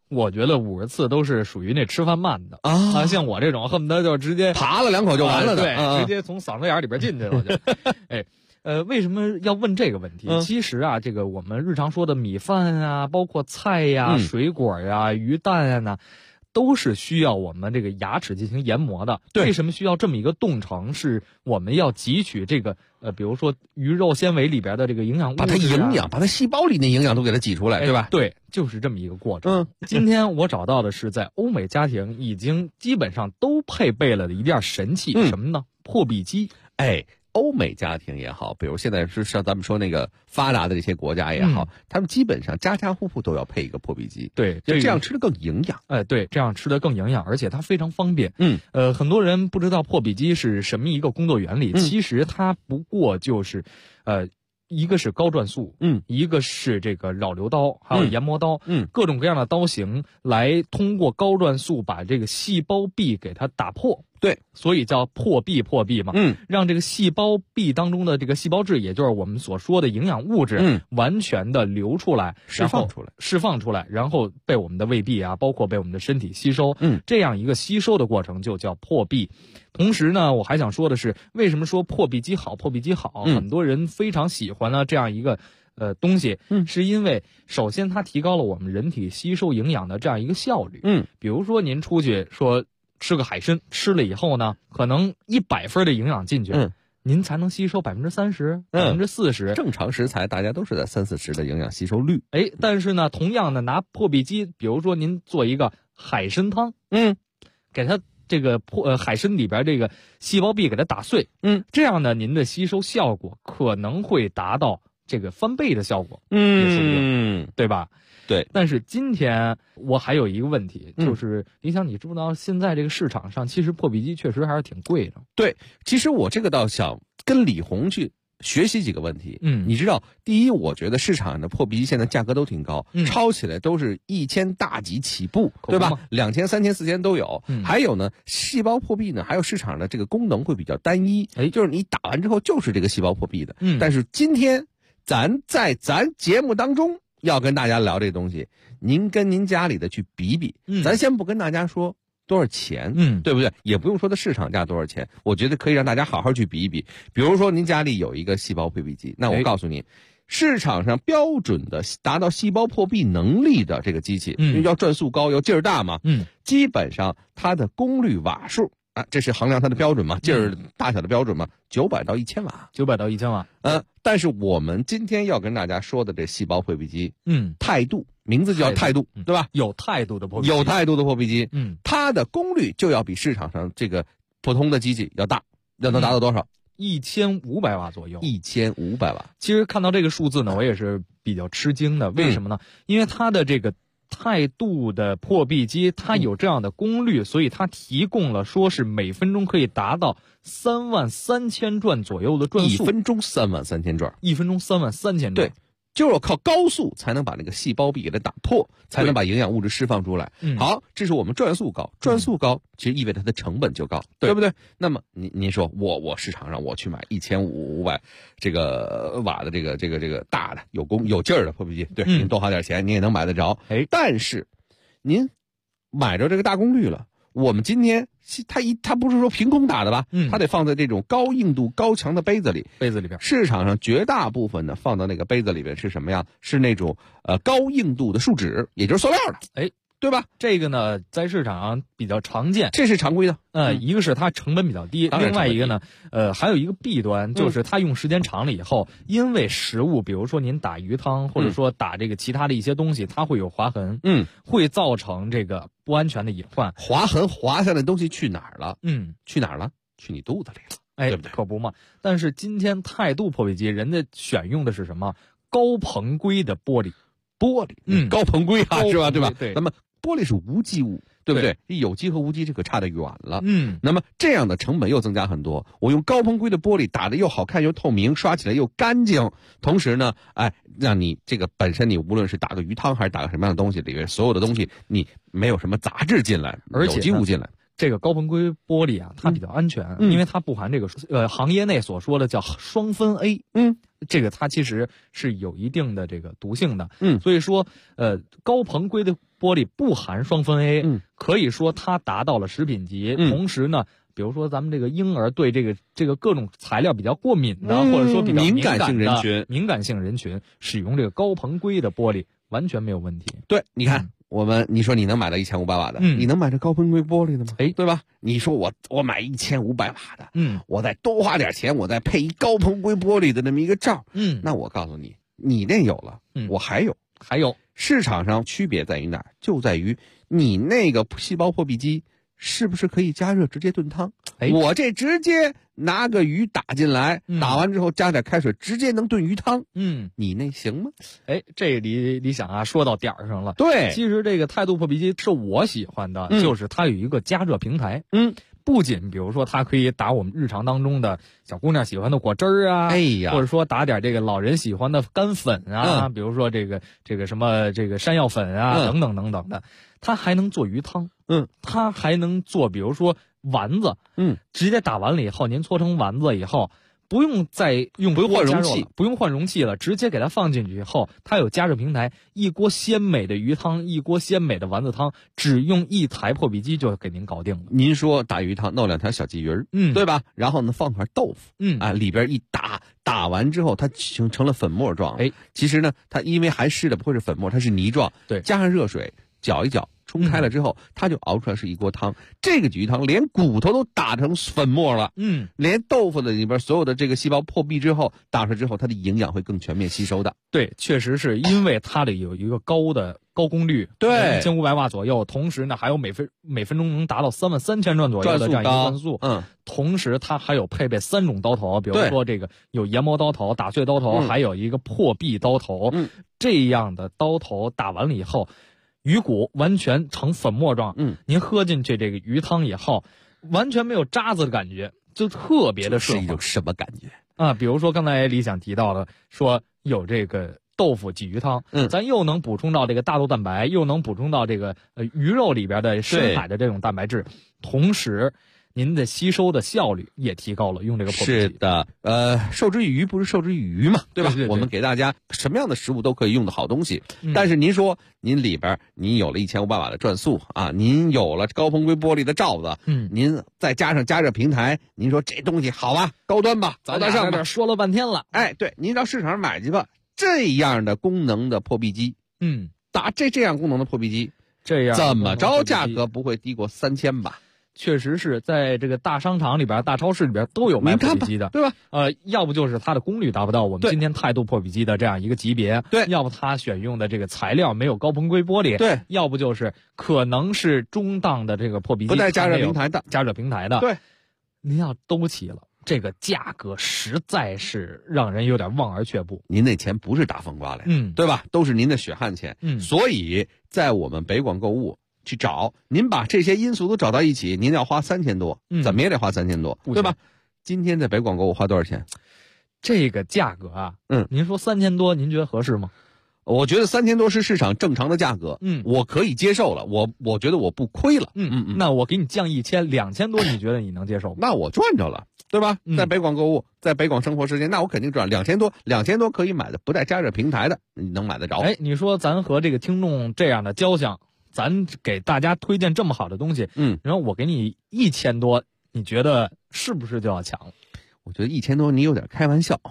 我觉得50次都是属于那吃饭慢的啊，像我这种恨不得就直接扒了2口就完了的， 对，直接从嗓子眼里边进去了就。为什么要问这个问题？其实啊，这个我们日常说的米饭啊，包括菜呀、水果呀、鱼蛋呀都是需要我们这个牙齿进行研磨的。 对， 为什么需要这么一个动程？是我们要汲取这个比如说鱼肉纤维里边的这个营养物质， 把它细胞里的营养都给它挤出来，对吧？ 对，就是这么一个过程。今天我找到的是在欧美家庭已经基本上都配备了的一件神器，什么呢？破壁机。 欧美家庭也好，比如现在是像咱们说那个发达的这些国家也好，他们基本上家家户户都要配一个破壁机。 对， 这样吃的更营养。 对，这样吃的更营养，而且它非常方便。很多人不知道破壁机是什么一个工作原理，其实它不过就是一个是高转速，一个是这个扰流刀，还有研磨刀，各种各样的刀型来通过高转速把这个细胞壁给它打破。 对， 所以叫破壁嘛。让这个细胞壁当中的这个细胞质，也就是我们所说的营养物质，完全的流出来，释放出来，然后被我们的胃壁啊，包括被我们的身体吸收。这样一个吸收的过程就叫破壁。同时呢，我还想说的是，为什么说破壁机好？很多人非常喜欢呢这样一个东西，是因为首先它提高了我们人体吸收营养的这样一个效率。比如说您出去说吃个海参，吃了以后呢，可能100分的营养进去，您才能吸收30%、40%。 正常食材大家都是在30-40%的营养吸收率。 但是呢，同样的拿破壁机，比如说您做一个海参汤，给它这个海参里边这个细胞壁给它打碎，这样呢，您的吸收效果可能会达到这个翻倍的效果，也说不定，对吧？ 对。 但是今天我还有一个问题，就是李想，你知不知道现在这个市场上其实破壁机确实还是挺贵的？ 对，其实我这个倒想跟李红去学习几个问题。你知道，第一，我觉得市场上的破壁机现在价格都挺高，抄起来都是1000大几起步，对吧？2000、3000、4000都有。还有呢，细胞破壁呢，还有市场的这个功能会比较单一，就是你打完之后就是这个细胞破壁的。但是今天咱在节目当中要跟大家聊这东西，您跟您家里的去比比。咱先不跟大家说多少钱，对不对？也不用说的市场价多少钱，我觉得可以让大家好好去比一比。比如说您家里有一个细胞破壁机，那我告诉你，市场上标准的达到细胞破壁能力的这个机器，因为要转速高，要劲儿大嘛，基本上它的功率瓦数这是衡量它的标准嘛，劲儿大小的标准嘛，900到1000瓦 ，900到1000瓦。 但是我们今天要跟大家说的这细胞破壁机，态度，名字叫态度，对吧？ 有态度的破壁机， 有态度的破壁机，它的功率就要比市场上这个普通的机器要大，要能达到多少 ？1500瓦左右。 1500瓦。 其实看到这个数字呢，我也是比较吃惊的。为什么呢？因为它的这个态度的破壁机，它有这样的功率，所以它提供了说是每分钟可以达到33000转左右的转速。 1分钟33000转 ，1分钟33000转。 对，就是要靠高速才能把那个细胞壁给它打破，才能把营养物质释放出来。好，这是我们转速高，转速高其实意味着它的成本就高，对不对？那么您说我市场上我去买1500这个瓦的这个大的有劲儿的破壁机，对，您多花点钱你也能买得着。但是您买着这个大功率了，我们今天它不是说凭空打的吧？它得放在这种高硬度高强的杯子里边。市场上绝大部分的放到那个杯子里边是什么样？是那种高硬度的树脂，也就是塑料的。对吧？ 这个呢，在市场上比较常见， 这是常规的。 一个是它成本比较低，另外一个呢，还有一个弊端，就是它用时间长了以后，因为食物，比如说您打鱼汤，或者说打这个其他的一些东西，它会有划痕，会造成这个不安全的隐患。 划痕划下来的东西去哪儿了？去哪儿了？去你肚子里了，对不对？ 可不嘛。但是今天态度破壁机，人家选用的是什么？高硼硅的玻璃， 高硼硅啊，是吧？对吧？ 对。 那么玻璃是无机物，对不对？有机和无机这可差得远了。那么这样的成本又增加很多。我用高硼硅的玻璃打得又好看又透明，刷起来又干净，同时呢，让你这个本身你无论是打个鱼汤还是打个什么样的东西，里面所有的东西你没有什么杂质进来， 而且有机物进来。 这个高硼硅玻璃啊，它比较安全，因为它不含这个行业内所说的叫双酚 A，这个它其实是有一定的这个毒性的，所以说高硼硅的玻璃不含双酚 A，可以说它达到了食品级。同时呢，比如说咱们这个婴儿对这个各种材料比较过敏的，或者说比较敏感性人群使用这个高硼硅的玻璃完全没有问题。 对，你看。你说你能买到1500瓦的，你能买这高硼硅玻璃的吗？对吧？你说我买1500瓦的，我再多花点钱，我再配一高硼硅玻璃的那么一个罩，那我告诉你，你那有了，我还有，市场上区别在于哪儿？就在于你那个细胞破壁机是不是可以加热直接炖汤？我这直接拿个鱼打进来，打完之后加点开水，直接能炖鱼汤。你那行吗？ 这理想啊，说到点儿上了。 对， 其实这个态度破壁机是我喜欢的，就是它有一个加热平台。不仅比如说它可以打我们日常当中的小姑娘喜欢的果汁儿啊，或者说打点这个老人喜欢的干粉啊，比如说这个什么这个山药粉啊，等等等等的，它还能做鱼汤。它还能做比如说丸子，直接打完了以后，您搓成丸子以后，不用再用换容器， 不用换容器了，直接给它放进去以后，它有加热平台，一锅鲜美的鱼汤，一锅鲜美的丸子汤，只用一台破壁机就给您搞定了。 您说打鱼汤弄2条小鲫鱼，对吧？然后呢放块豆腐，里边一打完之后它成了粉末状。其实呢它因为还湿的不会是粉末，它是泥状， 对， 加上热水搅一搅。冲开了之后，它就熬出来是一锅汤。这个鲫鱼汤连骨头都打成粉末了，连豆腐的里边所有的这个细胞破壁之后打出来之后，它的营养会更全面吸收的。 对，确实是因为它的有一个高功率， 对 ，1500瓦左右，同时呢还有每分钟能达到33000转左右的这样一个转速。同时它还有配备3种刀头，比如说这个有研磨刀头、打碎刀头，还有一个破壁刀头。这样的刀头打完了以后，鱼骨完全成粉末状，您喝进去这个鱼汤以后，完全没有渣子的感觉，就特别的顺滑。 是一种什么感觉啊？比如说刚才理想提到了，说有这个豆腐鲫鱼汤，咱又能补充到这个大豆蛋白，又能补充到这个鱼肉里边的深海的这种蛋白质，同时您的吸收的效率也提高了，用这个破壁机。 是的，授之以鱼不是授之以渔嘛，对吧？对，我们给大家什么样的食物都可以用的好东西。但是您说您里边您有了1500瓦的转速啊，您有了高硼硅玻璃的罩子，您再加上加热平台，您说这东西好吧，高端吧， 早点上面说了半天了。 对，您到市场上买去吧，这样的功能的破壁机，打这样功能的破壁机， 这样怎么着价格不会低过3000吧？ 确实是在这个大商场里边、大超市里边都有卖破壁机的， 对吧？ 要不就是它的功率达不到我们今天态度破壁机的这样一个级别， 对； 要不它选用的这个材料没有高硼硅玻璃， 对； 要不就是可能是中档的这个破壁机不带加热平台的， 对。您要都齐了，这个价格实在是让人有点望而却步。 您那钱不是大风刮来的，对吧？都是您的血汗钱，所以在我们北广购物去找，您把这些因素都找到一起，您要花3000多，怎么也得花3000多，对吧？今天在北广购物花多少钱？ 这个价格啊，您说3000多，您觉得合适吗？ 我觉得3000多是市场正常的价格，我可以接受了，我觉得我不亏了， 那我给你降1000，2000多，你觉得你能接受吗？ 那我赚着了，对吧？在北广购物，在北广生活时间，那我肯定赚2000多可以买的不带加热平台的，你能买得着？ 你说咱和这个听众这样的交情，咱给大家推荐这么好的东西，然后我给你1000多，你觉得是不是就要抢了？ 我觉得1000多你有点开玩笑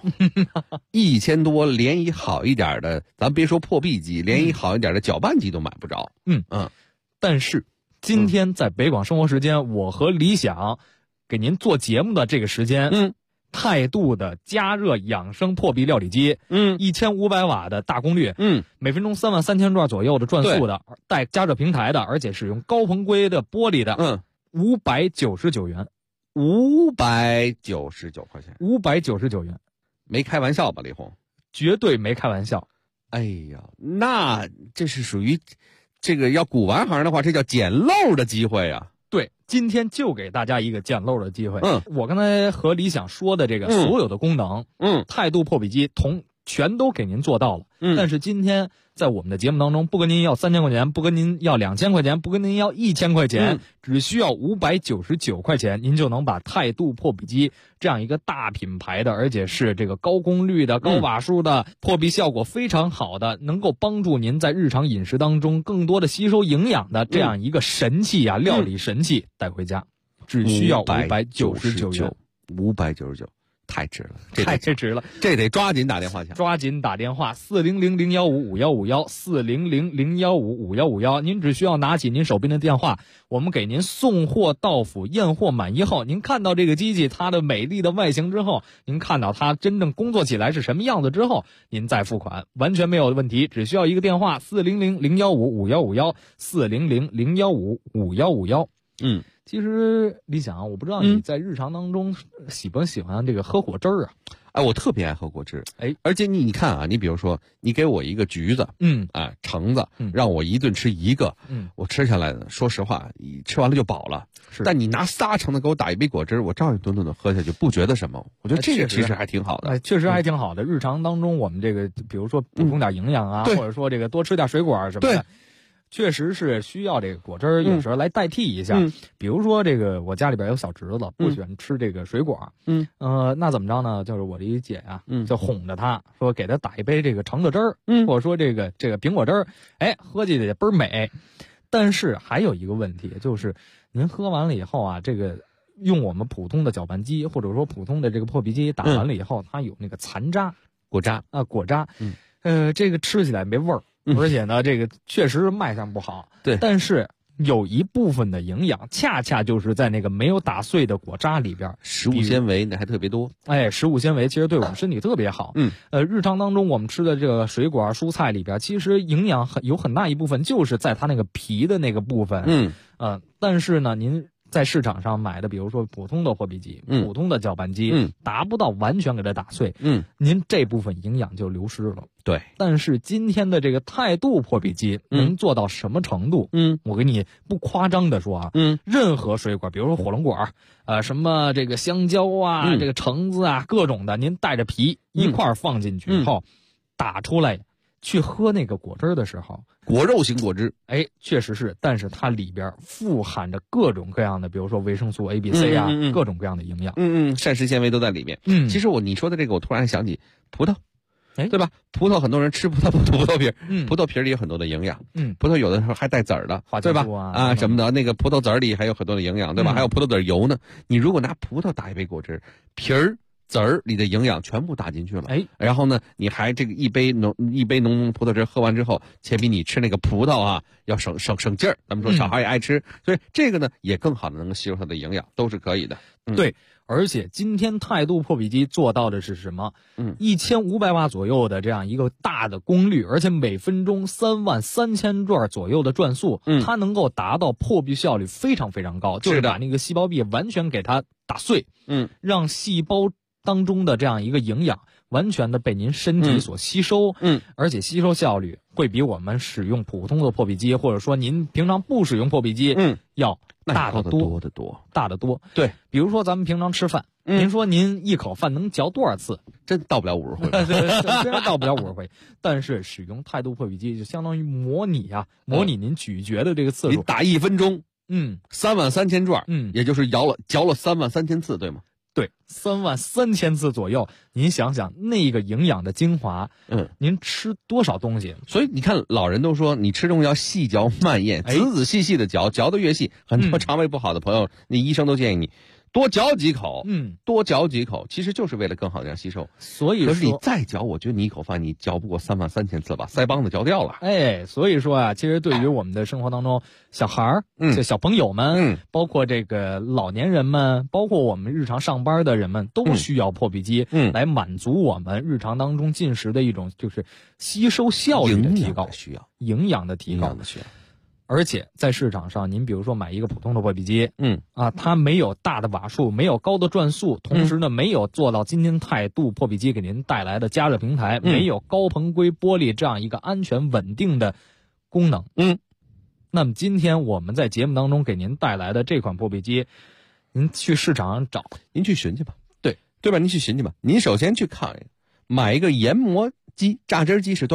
，1000多连一好一点的，咱别说破壁机，连一好一点的搅拌机都买不着。 但是今天在北广生活时间，我和理想给您做节目的这个时间，态度的加热养生破壁料理机，1500瓦的大功率，每分钟33000转左右的转速的，带加热平台的，而且使用高硼硅的玻璃的，599元。 599块钱 ，599元， 没开玩笑吧，李红？ 绝对没开玩笑。 哎呀，那这是属于这个要古玩行的话，这叫捡漏的机会啊！ 对，今天就给大家一个捡漏的机会。我刚才和理想说的这个所有的功能，态度破壁机全都给您做到了。但是今天在我们的节目当中，不跟您要3000块钱，不跟您要2000块钱，不跟您要1000块钱，只需要599块钱，您就能把态度破壁机这样一个大品牌的，而且是这个高功率的、高瓦数的、破壁效果非常好的，能够帮助您在日常饮食当中更多的吸收营养的这样一个神器啊，料理神器带回家，只需要599元 ，599。太值了， 太值了， 这得抓紧打电话抢， 抓紧打电话400-015-5151，400-015-5151，您只需要拿起您手边的电话，我们给您送货到府，验货满意后，您看到这个机器它的美丽的外形之后，您看到它真正工作起来是什么样子之后，您再付款完全没有问题，只需要一个电话400-015-5151，400-015-5151。其实李想，我不知道你在日常当中喜不喜欢这个喝果汁儿啊？ 我特别爱喝果汁。而且你看啊，你比如说，你给我一个橘子，橙子，让我一顿吃一个，我吃下来呢，说实话，吃完了就饱了。但你拿仨橙子给我打一杯果汁，我照样顿顿的喝下去，不觉得什么。我觉得这个其实还挺好的。 确实还挺好的。日常当中，我们这个比如说补充点营养啊，或者说这个多吃点水果什么的。确实是需要这个果汁儿有时候来代替一下。比如说这个我家里边有小侄子不喜欢吃这个水果，那怎么着呢？就是我的一姐呀，就哄着他说给他打一杯这个橙子汁儿，或者说这个苹果汁儿，喝起来也倍儿美。但是还有一个问题，就是您喝完了以后啊，这个用我们普通的搅拌机或者说普通的这个破壁机打完了以后，它有那个残渣、果渣，这个吃起来没味儿。而且呢，这个确实卖相不好。 对， 但是有一部分的营养，恰恰就是在那个没有打碎的果渣里边， 食物纤维那还特别多。 食物纤维其实对我们身体特别好。日常当中我们吃的这个水果、蔬菜里边，其实营养有很大一部分就是在它那个皮的那个部分。但是呢，您在市场上买的，比如说普通的破壁机、普通的搅拌机，达不到完全给它打碎，您这部分营养就流失了。 对， 但是今天的这个态度破壁机能做到什么程度？我给你不夸张的说啊，任何水果，比如说火龙果，什么这个香蕉啊，这个橙子啊，各种的，您带着皮一块放进去以后，打出来。去喝那个果汁的时候， 果肉型果汁， 确实是，但是它里边富含着各种各样的，比如说维生素 A、B、C 啊，各种各样的营养， 膳食纤维都在里面。其实你说的这个，我突然想起葡萄，对吧？葡萄很多人吃葡萄不吐葡萄皮，葡萄皮里有很多的营养，葡萄有的时候还带籽儿的，对吧？什么的，那个葡萄籽里还有很多的营养，对吧？还有葡萄籽油呢。你如果拿葡萄打一杯果汁，皮儿。籽儿里的营养全部打进去了，然后呢，你还这个一杯浓葡萄汁喝完之后，且比你吃那个葡萄啊要省劲儿。咱们说小孩也爱吃，所以这个呢也更好的能够吸收它的营养，都是可以的。 对，而且今天态度破壁机做到的是什么？1500瓦左右的这样一个大的功率，而且每分钟33000转左右的转速，它能够达到破壁效率非常非常高，就是把那个细胞壁完全给它打碎，让细胞当中的这样一个营养完全的被您身体所吸收，而且吸收效率会比我们使用普通的破壁机，或者说您平常不使用破壁机，要大得多，大得多。 对， 比如说咱们平常吃饭，您说您一口饭能嚼多少次？ 真到不了50回， 虽然到不了50回，但是使用态度破壁机就相当于模拟您咀嚼的这个次数。 你打1分钟，33000转，也就是嚼了33000次，对吗？ 对，33000次左右，您想想那个营养的精华，您吃多少东西？ 所以你看，老人都说你吃东西要细嚼慢咽，仔仔细细的嚼，嚼得越细，很多肠胃不好的朋友，那医生都建议你多嚼几口，多嚼几口，其实就是为了更好的吸收。 所以说， 可是你再嚼，我觉得你一口饭你嚼不过33000次吧，腮帮子嚼掉了。 所以说啊，其实对于我们的生活当中，小孩儿、小朋友们，包括这个老年人们，包括我们日常上班的人们，都需要破壁机来满足我们日常当中进食的一种就是吸收效率的提高，营养的提高。而且在市场上，您比如说买一个普通的破壁机，它没有大的瓦数，没有高的转速，同时呢，没有做到今天态度破壁机给您带来的加热平台，没有高硼硅玻璃这样一个安全稳定的功能。那么今天我们在节目当中给您带来的这款破壁机，您去市场上找， 您去寻去吧，对吧？您去寻去吧。您首先去看一个，买一个研磨机、榨汁机是多少钱？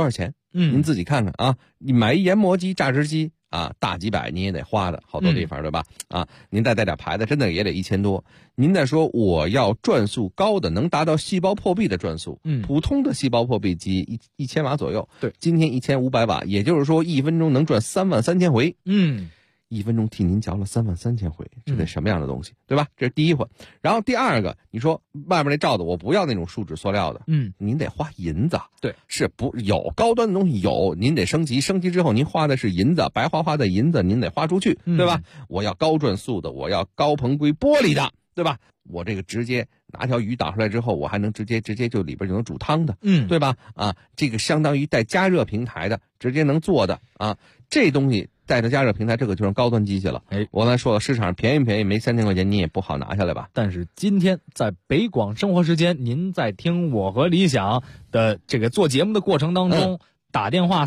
您自己看看啊，你买一研磨机、榨汁机啊，大几百你也得花的，好多地方对吧？啊，您再带点牌子，真的也得1000多。您再说我要转速高的，能达到细胞破壁的转速，普通的细胞破壁机1000瓦左右， 对， 今天1500瓦，也就是说1分钟能转33000回，1分钟替您嚼了33000回，这得什么样的东西，对吧？这是第一回。然后第二个，你说外面那罩子我不要那种树脂塑料的，您得花银子， 对， 是不有高端的东西有，您得升级之后您花的是银子，白花的银子您得花出去，对吧？我要高转速的，我要高硼硅玻璃的，对吧？我这个直接拿条鱼打出来之后，我还能直接就里边就能煮汤的，对吧？啊，这个相当于带加热平台的，直接能做的啊，这东西带着加热平台，这个就是高端机器了。我刚才说了，市场上便宜没3000块钱，你也不好拿下来吧？ 但是今天在北广生活时间，您在听我和理想的这个做节目的过程当中，打电话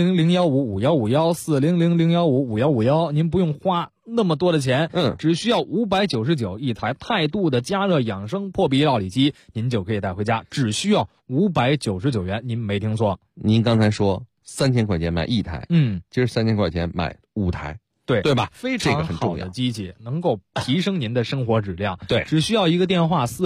400-015-5151，400-015-5151，您不用花那么多的钱，只需要599一台态度的加热养生破壁料理机，您就可以带回家，只需要599元，您没听错。 您刚才说3000块钱买一台，今儿3000块钱买5台，对吧？ 非常好的机器，能够提升您的生活质量。 对， 只需要一个电话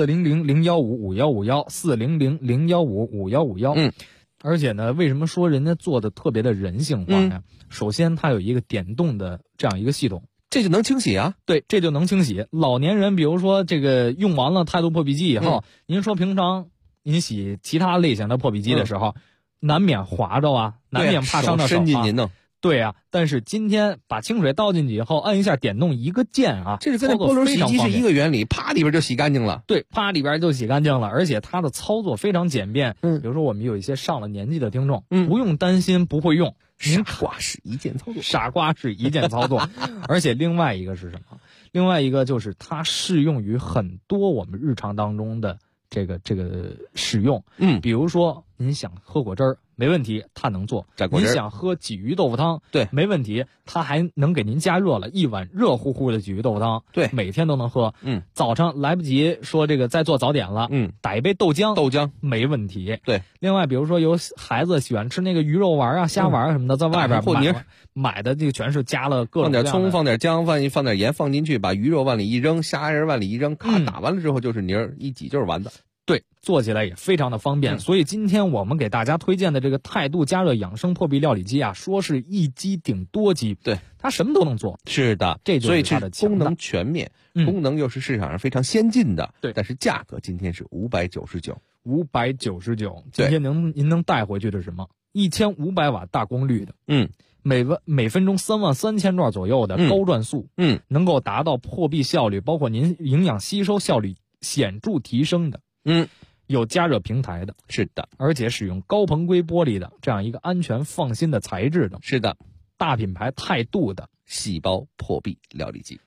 400-015-5151，400-015-5151。而且呢，为什么说人家做的特别的人性化呀？首先，它有一个点动的这样一个系统， 这就能清洗啊。 对，这就能清洗。老年人，比如说这个用完了态度破壁机以后，您说平常您洗其他类型的破壁机的时候，难免划着啊，难免怕伤到手啊。 伸进去弄。 对啊，但是今天把清水倒进去以后，按一下点动一个键啊， 这是跟那波轮洗衣机是一个原理，啪里边就洗干净了。 对，啪里边就洗干净了，而且它的操作非常简便。比如说我们有一些上了年纪的听众，不用担心不会用， 傻瓜是一键操作， 傻瓜是一键操作。而且另外一个是什么？另外一个就是它适用于很多我们日常当中的这个使用。比如说您想喝果汁儿，没问题，它能做。您想喝鲫鱼豆腐汤， 对， 没问题，它还能给您加热了一碗热乎乎的鲫鱼豆腐汤， 对， 每天都能喝。早上来不及说这个再做早点了，打一杯豆浆没问题。 对， 另外比如说有孩子喜欢吃那个鱼肉丸啊、虾丸啊什么的，在外边买的这个全是加了各种各样的， 放点葱，放点姜，放点盐，放进去，把鱼肉往里一扔，虾仁往里一扔，咔打完了之后就是泥儿一挤就是完的。 对，做起来也非常的方便。所以今天我们给大家推荐的这个态度加热养生破壁料理机啊，说是一机顶多机， 对， 它什么都能做。 是的， 这就是它的强大， 功能全面，功能又是市场上非常先进的。对，但是价格今天是599。 今天您能带回去的是什么？1500瓦大功率的，每分钟33000转左右的高转速，能够达到破壁效率，包括您营养吸收效率显著提升的，有加热平台的， 是的， 而且使用高硼硅玻璃的这样一个安全放心的材质的， 是的， 大品牌态度的细胞破壁料理机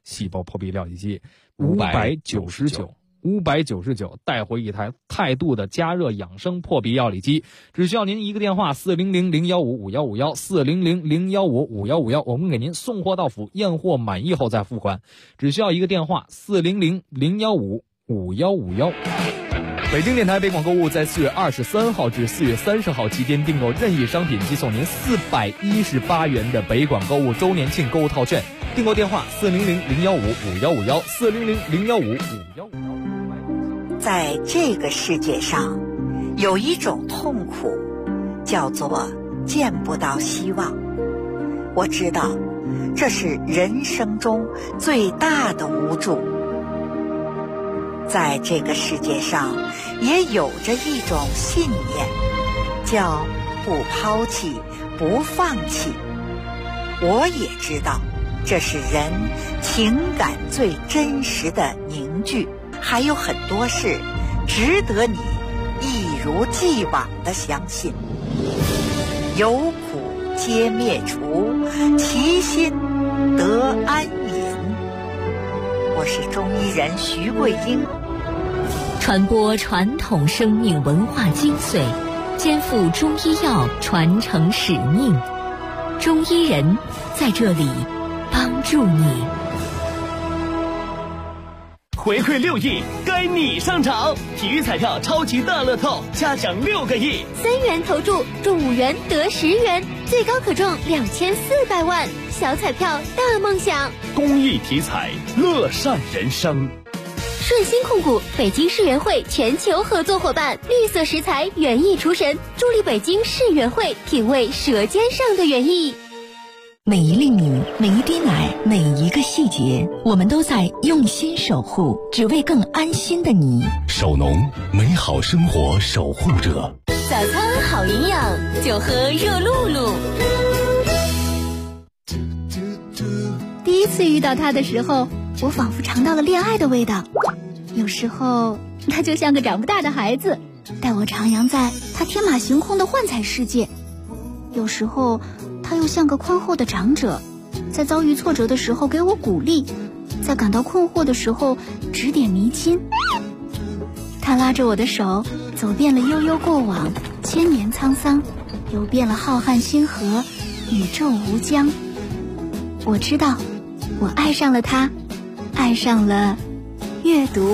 ，599带回一台态度的加热养生破壁料理机，只需要您一个电话400-015-5151，400-015-5151，我们给您送货到府，验货满意后再付款，只需要一个电话400-015-5151。北京电台北广购物在4月23号至4月30号期间订购任意商品即送您418元的北广购物周年庆购物套券，订购电话400-015-5151，400-015-5151。 在这个世界上，有一种痛苦，叫做见不到希望。我知道，这是人生中最大的无助。在这个世界上，也有着一种信念，叫不抛弃，不放弃。我也知道，这是人情感最真实的凝聚。还有很多事值得你一如既往的相信。有苦皆灭除，其心得安隐。我是中医人徐桂英， 传播传统生命文化精髓，肩负中医药传承使命。中医人在这里帮助你。 回馈6亿，该你上场。体育彩票超级大乐透，加奖6个亿 ，3元投注中5元得10元，最高可中2400万。小彩票大梦想， 公益体彩，乐善人生。 顺鑫控股北京世园会全球合作伙伴，绿色食材园艺厨神，助力北京世园会品味舌尖上的园艺。 每一粒米，每一滴奶，每一个细节，我们都在用心守护，只为更安心的你。 守农，美好生活守护者。 早餐好营养，就喝热露露。 第一次遇到他的时候，我仿佛尝到了恋爱的味道。有时候他就像个长不大的孩子，带我徜徉在他天马行空的幻彩世界。有时候他又像个宽厚的长者，在遭遇挫折的时候给我鼓励，在感到困惑的时候指点迷津。他拉着我的手，走遍了悠悠过往，千年沧桑，游遍了浩瀚星河，宇宙无疆。我知道，我爱上了他，爱上了阅读。